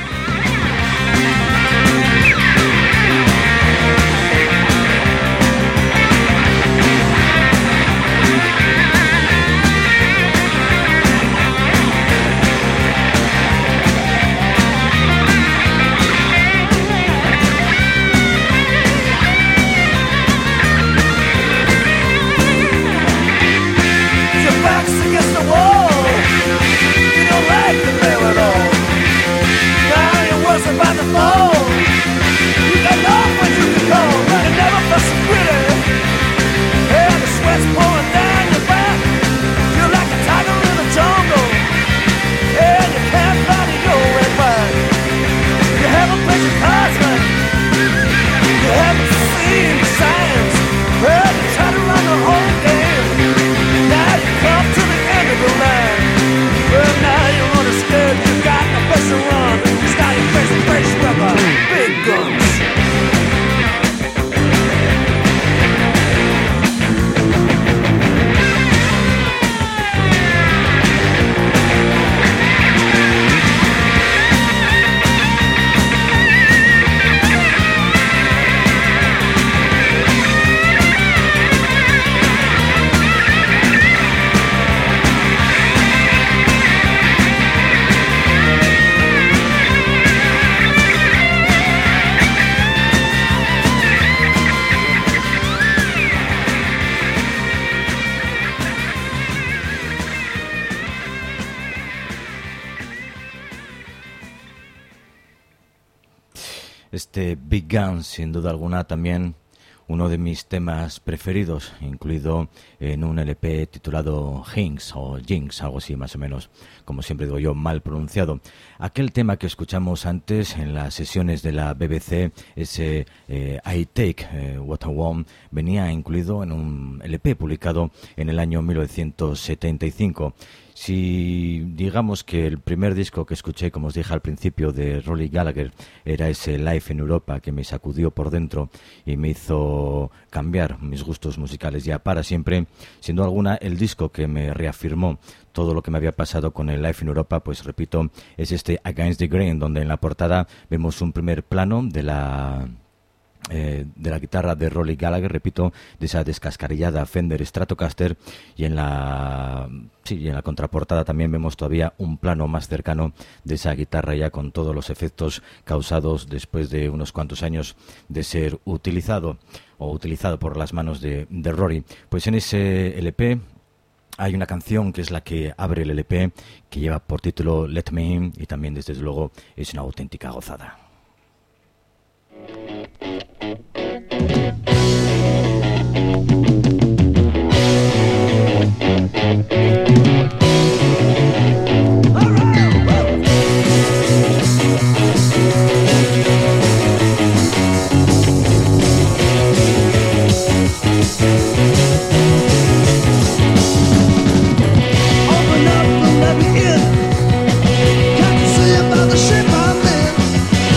Este Big Guns, sin duda alguna, también uno de mis temas preferidos, incluido en un LP titulado Jinx o Jinx, algo así más o menos, como siempre digo yo, mal pronunciado. Aquel tema que escuchamos antes en las sesiones de la BBC, ese I Take What I Want, venía incluido en un LP publicado en el año 1975. Si digamos que el primer disco que escuché, como os dije al principio, de Rory Gallagher era ese Live in Europa que me sacudió por dentro y me hizo cambiar mis gustos musicales ya para siempre, siendo alguna el disco que me reafirmó todo lo que me había pasado con el Live in Europa, pues repito, es este Against the Grain, donde en la portada vemos un primer plano de la guitarra de Rory Gallagher, repito, de esa descascarillada Fender Stratocaster, y en la contraportada también vemos todavía un plano más cercano de esa guitarra ya con todos los efectos causados después de unos cuantos años de ser utilizado por las manos de Rory. Pues en ese LP hay una canción que es la que abre el LP, que lleva por título Let Me In, y también desde luego es una auténtica gozada.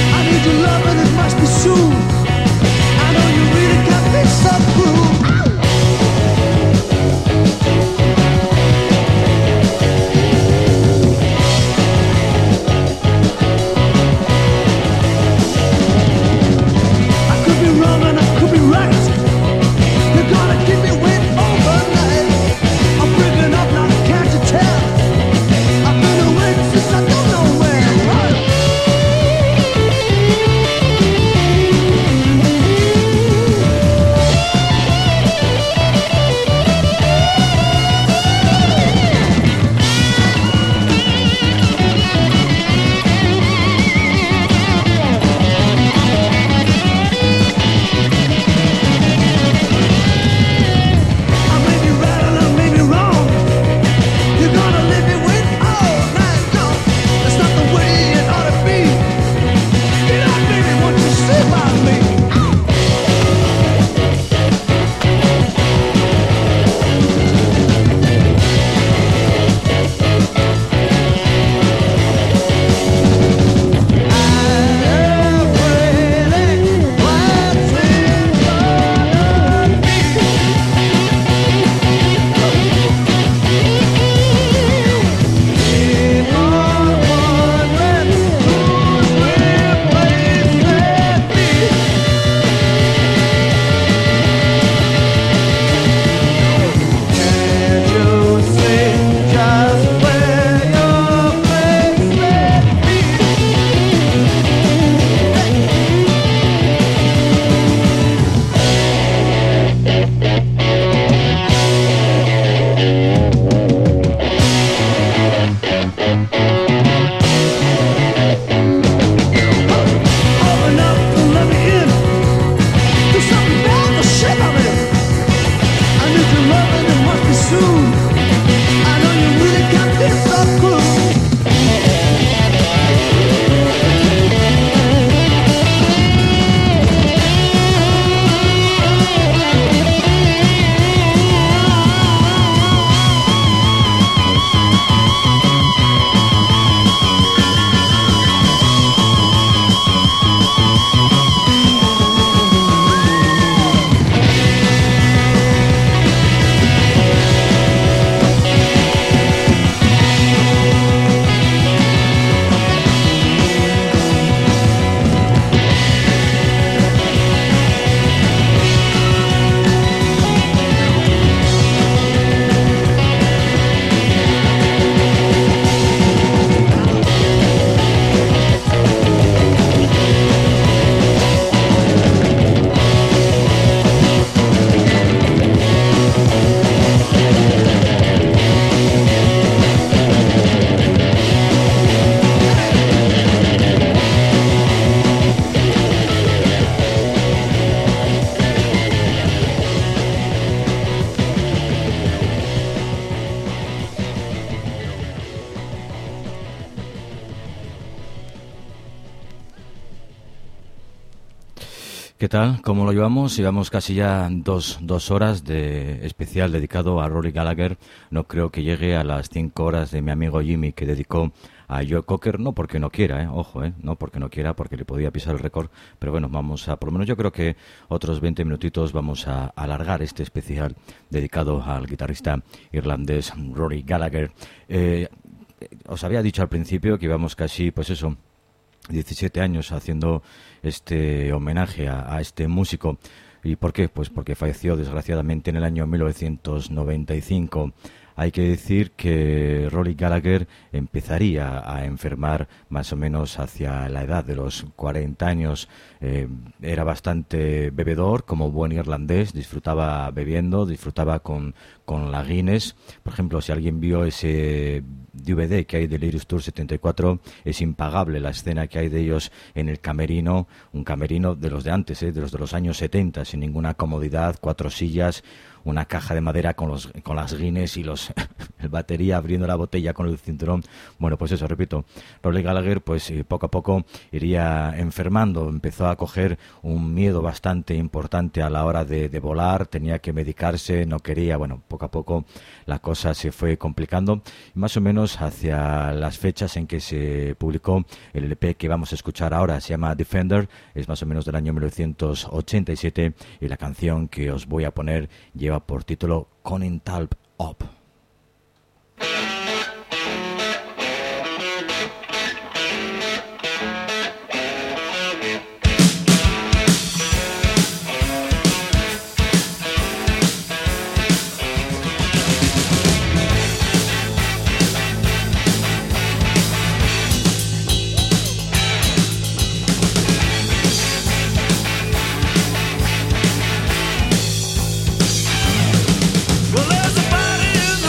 Must be soon. I know you really got me so cool. ¿Qué tal? ¿Cómo lo llevamos? Llevamos casi ya dos horas de especial dedicado a Rory Gallagher. No creo que llegue a las 5 horas de mi amigo Jimmy, que dedicó a Joe Cocker, no porque no quiera, ojo, no porque no quiera, porque le podía pisar el récord, pero bueno, vamos a, por lo menos yo creo que otros 20 minutitos vamos a alargar este especial dedicado al guitarrista irlandés Rory Gallagher. Os había dicho al principio que íbamos casi, pues eso, 17 años haciendo este homenaje a este músico. ¿Y por qué? Pues porque falleció desgraciadamente en el año 1995. Hay que decir que Rory Gallagher empezaría a enfermar más o menos hacia la edad de los 40 años. Era bastante bebedor, como buen irlandés, disfrutaba bebiendo, disfrutaba con la Guinness. Por ejemplo, si alguien vio ese DVD que hay de Lyrics Tour 74, es impagable la escena que hay de ellos en el camerino, un camerino de los de antes, de los años 70, sin ninguna comodidad, 4 sillas, una caja de madera con las Guinness y el batería abriendo la botella con el cinturón. Bueno, pues eso, repito, Rory Gallagher pues poco a poco iría enfermando, empezó a coger un miedo bastante importante a la hora de volar, tenía que medicarse, no quería, bueno, poco a poco la cosa se fue complicando, y más o menos hacia las fechas en que se publicó el LP que vamos a escuchar ahora, se llama Defender, es más o menos del año 1987, y la canción que os voy a poner lleva por título Conning Talp Up. Well, there's a body in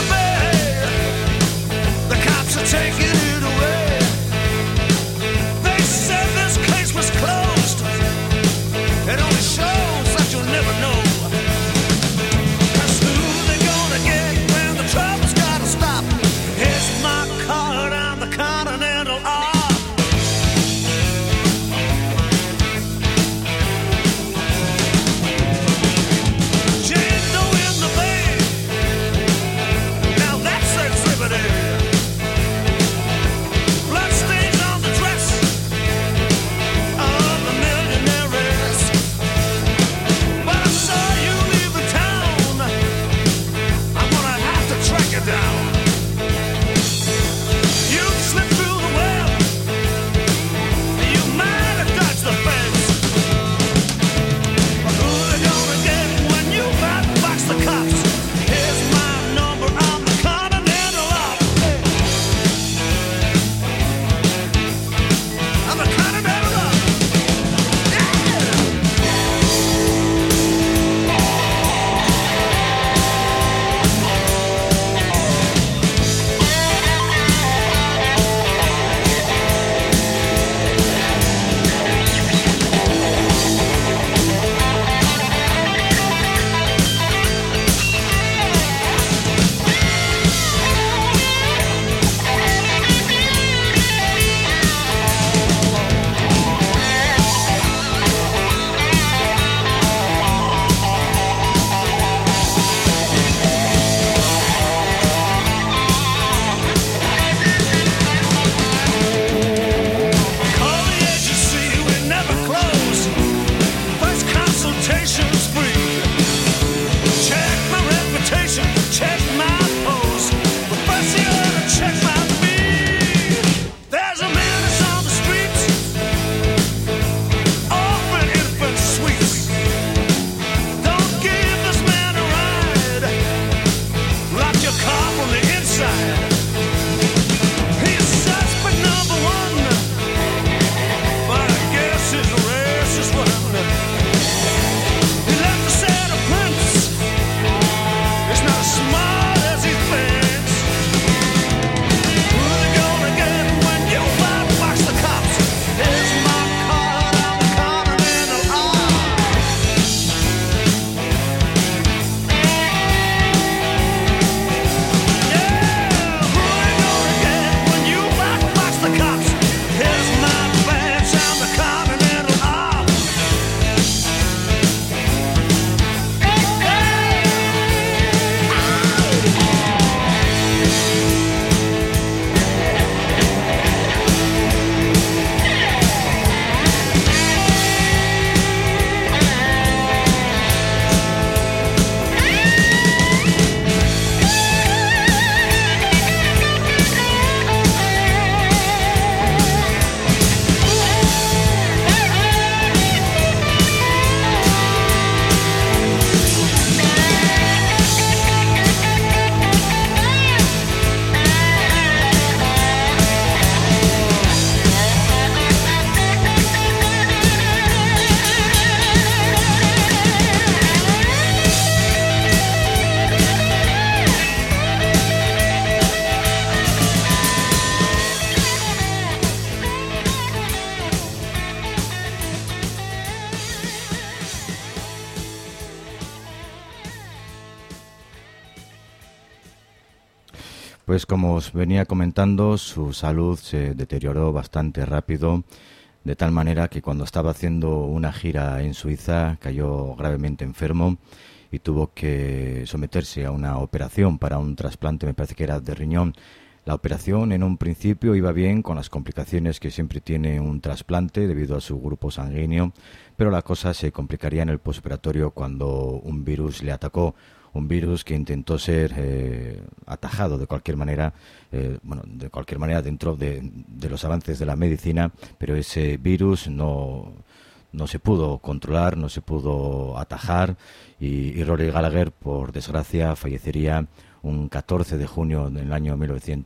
Pues como os venía comentando, su salud se deterioró bastante rápido, de tal manera que cuando estaba haciendo una gira en Suiza cayó gravemente enfermo y tuvo que someterse a una operación para un trasplante, me parece que era de riñón. La operación en un principio iba bien, con las complicaciones que siempre tiene un trasplante debido a su grupo sanguíneo, pero la cosa se complicaría en el postoperatorio cuando un virus le atacó. Un virus que intentó ser atajado de cualquier manera, dentro de los avances de la medicina, pero ese virus no se pudo controlar, no se pudo atajar y Rory Gallagher, por desgracia, fallecería un 14 de junio del año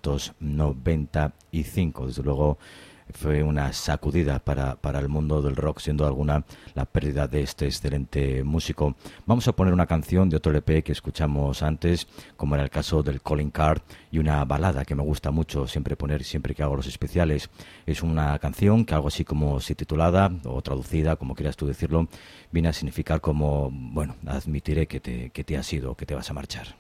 1995. Desde luego fue una sacudida para el mundo del rock, siendo alguna la pérdida de este excelente músico. Vamos a poner una canción de otro LP que escuchamos antes, como era el caso del Calling Card, y una balada que me gusta mucho siempre poner, siempre que hago los especiales. Es una canción que algo así como si titulada o traducida, como quieras tú decirlo, viene a significar como, bueno, admitiré que te has ido, que te vas a marchar.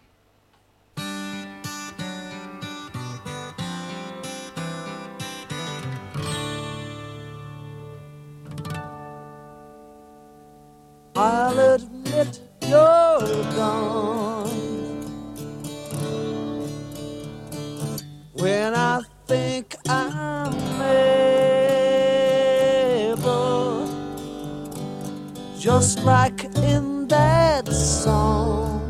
I'll admit you're gone when I think I'm able, just like in that song.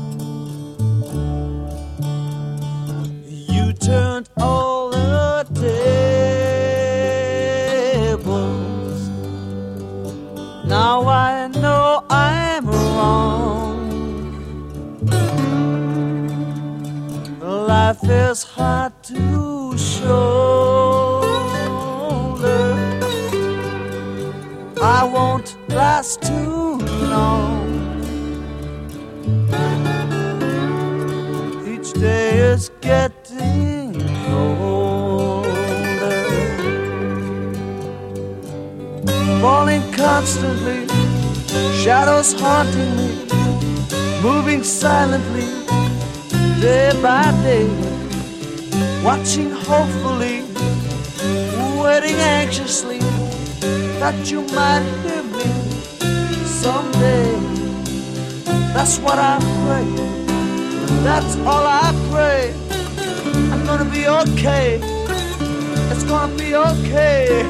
You turned all the tables. Now I know I'm wrong. Life is hard to shoulder. I won't last too long. Each day is getting colder, falling constantly, shadows haunting me, moving silently, day by day, watching hopefully, waiting anxiously, that you might hear me someday. That's what I pray, that's all I pray. I'm gonna be okay, it's gonna be okay.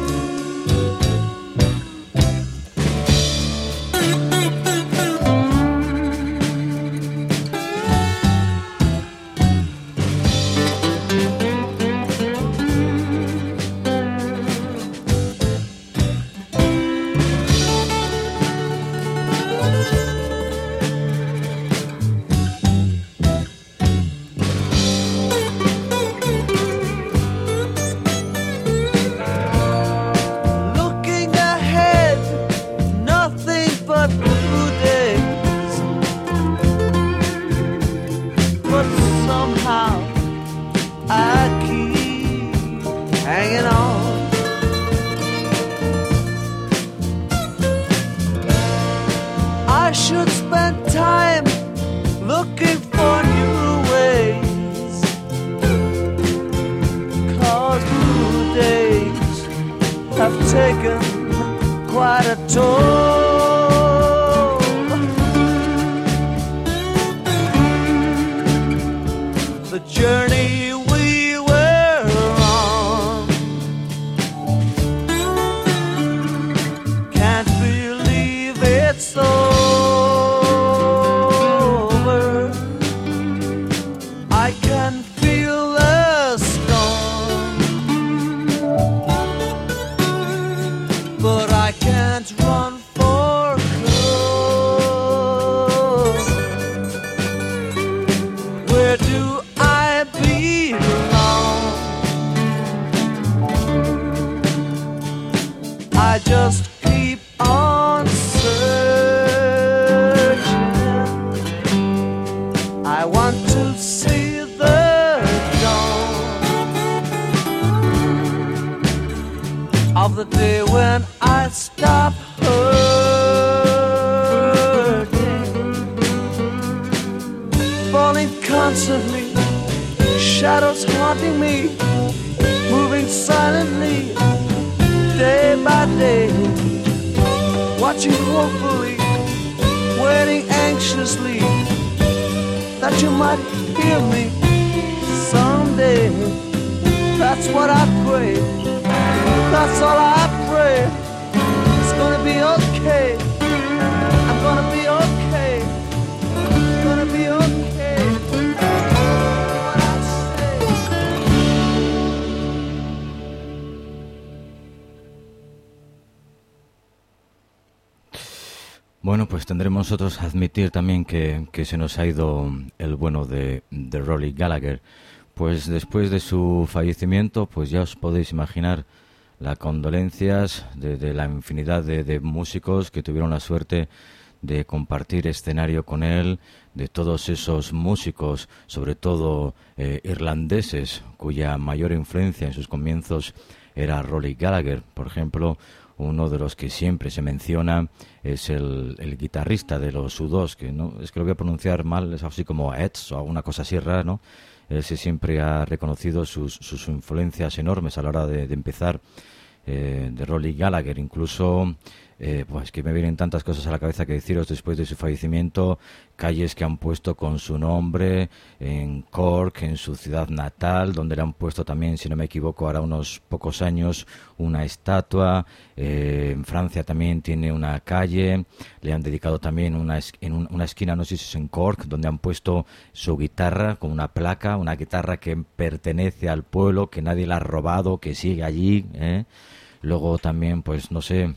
shadows haunting me, moving silently, day by day, watching hopefully, waiting anxiously, that you might hear me someday. That's what I pray, that's all I pray. It's gonna be okay, I'm gonna be okay, it's gonna be okay. What I say. Bueno, pues tendremos nosotros que admitir también que se nos ha ido el bueno de Rory Gallagher. Pues después de su fallecimiento, pues ya os podéis imaginar las condolencias de la infinidad de músicos que tuvieron la suerte de compartir escenario con él, de todos esos músicos, sobre todo irlandeses, cuya mayor influencia en sus comienzos era Rory Gallagher. Por ejemplo, uno de los que siempre se menciona es el guitarrista de los U2, que no es que lo voy a pronunciar mal, es así como Eds o alguna cosa así rara, ¿no? Él siempre ha reconocido sus influencias enormes a la hora de empezar, de Rory Gallagher. Incluso, pues que me vienen tantas cosas a la cabeza que deciros después de su fallecimiento, calles que han puesto con su nombre en Cork, en su ciudad natal, donde le han puesto también, si no me equivoco, ahora unos pocos años, una estatua. En Francia también tiene una calle, le han dedicado también en una esquina, no sé si es en Cork, donde han puesto su guitarra con una placa, una guitarra que pertenece al pueblo, que nadie la ha robado, que sigue allí, ¿eh? Luego también, pues no sé,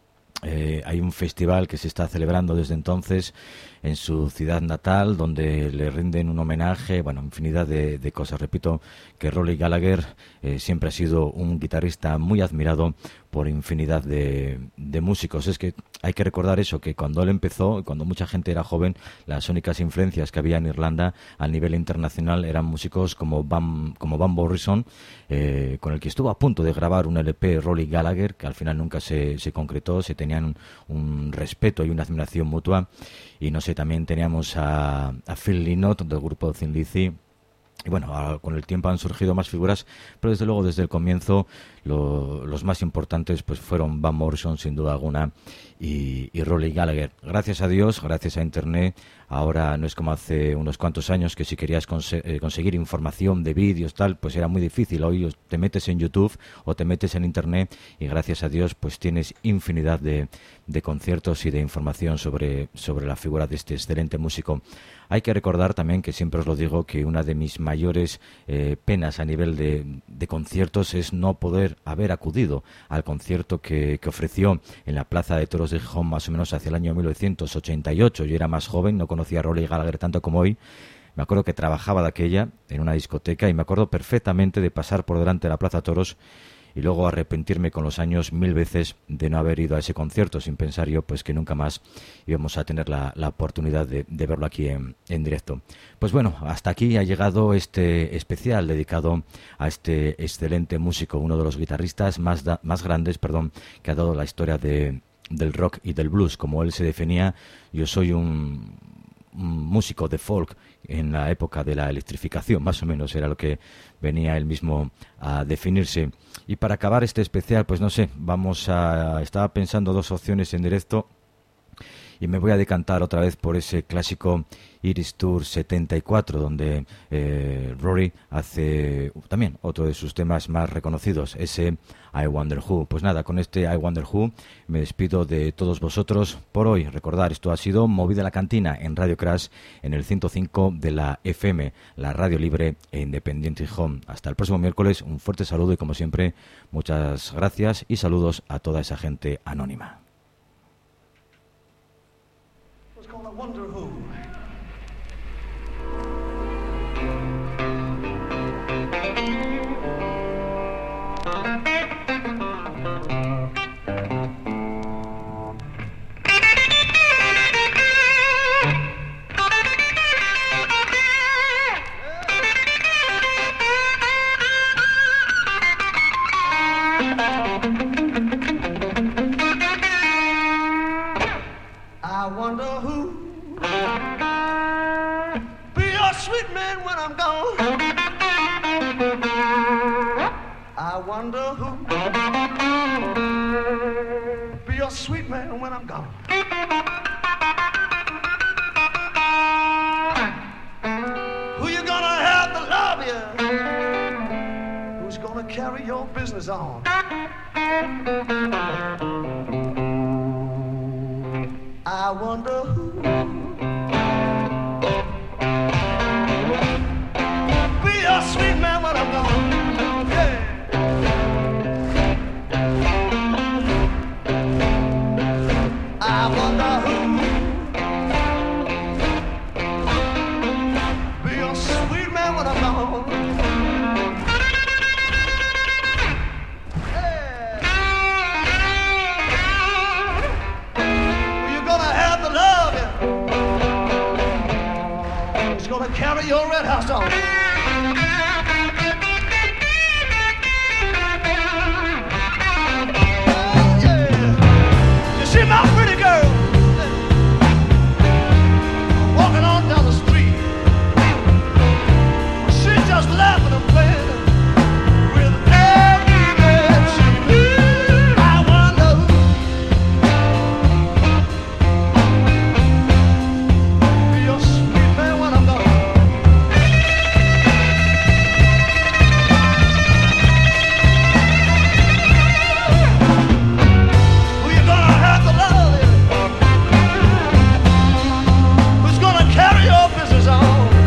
hay un festival que se está celebrando desde entonces en su ciudad natal, donde le rinden un homenaje, bueno, infinidad de cosas. Repito que Rory Gallagher siempre ha sido un guitarrista muy admirado por infinidad de músicos. Es que hay que recordar eso, que cuando él empezó, cuando mucha gente era joven, las únicas influencias que había en Irlanda a nivel internacional eran músicos como Van Morrison, con el que estuvo a punto de grabar un LP, Rory Gallagher, que al final nunca se concretó. Se tenían un respeto y una admiración mutua. Y no sé, también teníamos a Phil Lynott del grupo Thin Lizzy. Y bueno, con el tiempo han surgido más figuras, pero desde luego desde el comienzo los más importantes pues fueron Van Morrison, sin duda alguna, y Rory Gallagher. Gracias a Dios, gracias a Internet, ahora no es como hace unos cuantos años, que si querías conseguir información de vídeos, tal, pues era muy difícil. Hoy te metes en YouTube o te metes en Internet y gracias a Dios pues tienes infinidad de conciertos y de información sobre la figura de este excelente músico. Hay que recordar también, que siempre os lo digo, que una de mis mayores penas a nivel de conciertos es no poder haber acudido al concierto que ofreció en la Plaza de Toros de Gijón más o menos hacia el año 1988. Yo era más joven, no conocía a Rory Gallagher tanto como hoy. Me acuerdo que trabajaba de aquella en una discoteca y me acuerdo perfectamente de pasar por delante de la Plaza Toros y luego arrepentirme con los años 1000 veces de no haber ido a ese concierto, sin pensar yo pues que nunca más íbamos a tener la oportunidad de verlo aquí en directo. Pues bueno, hasta aquí ha llegado este especial dedicado a este excelente músico, uno de los guitarristas más grandes, que ha dado la historia del rock y del blues. Como él se definía, yo soy un músico de folk en la época de la electrificación, más o menos era lo que venía él mismo a definirse. Y para acabar este especial, pues no sé, estaba pensando dos opciones en directo y me voy a decantar otra vez por ese clásico Irish Tour 74, donde Rory hace también otro de sus temas más reconocidos, ese I Wonder Who. Pues nada, con este I Wonder Who me despido de todos vosotros por hoy. Recordar, esto ha sido Movida la Cantina en Radio Crash, en el 105 de la FM, la radio libre e independiente Gijón. Hasta el próximo miércoles, un fuerte saludo y como siempre, muchas gracias y saludos a toda esa gente anónima. I wonder who. I wonder who your sweet man when I'm gone. Who you gonna have to love you? Who's gonna carry your business on? I wonder who be your sweet man when I'm gone. Yeah. I wonder who be your sweet man when I'm gone. Yeah. Who you gonna have to love you? Who's gonna carry your red house on? See my pretty girl walking on down the street. She's just laughing and playing with every man she meets. I wonder be your sweet man when I'm gone. Who you gonna have to love you? Who's gonna carry your business on?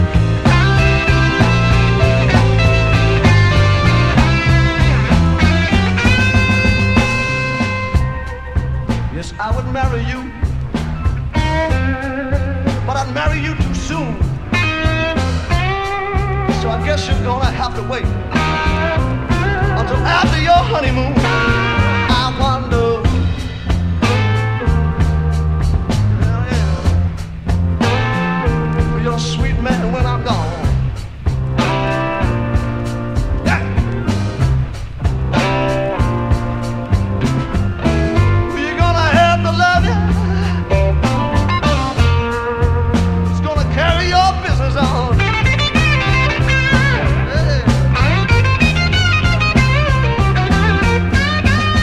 Yes, I would marry you, but I'd marry you too soon. So I guess you're gonna have to wait until after your honeymoon. I wonder. Be your sweet man when I'm gone. Yeah. Who you gonna have to love you? Who's gonna carry your business on? Yeah.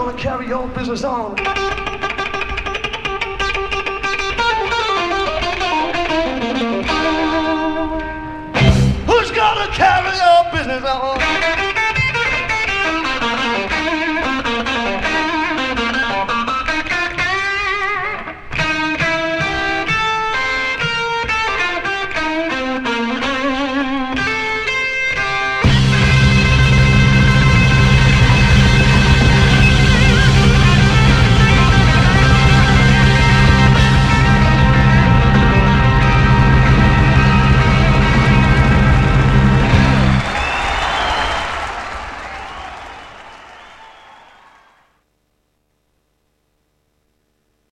gonna carry your business on? Who's gonna carry your business on?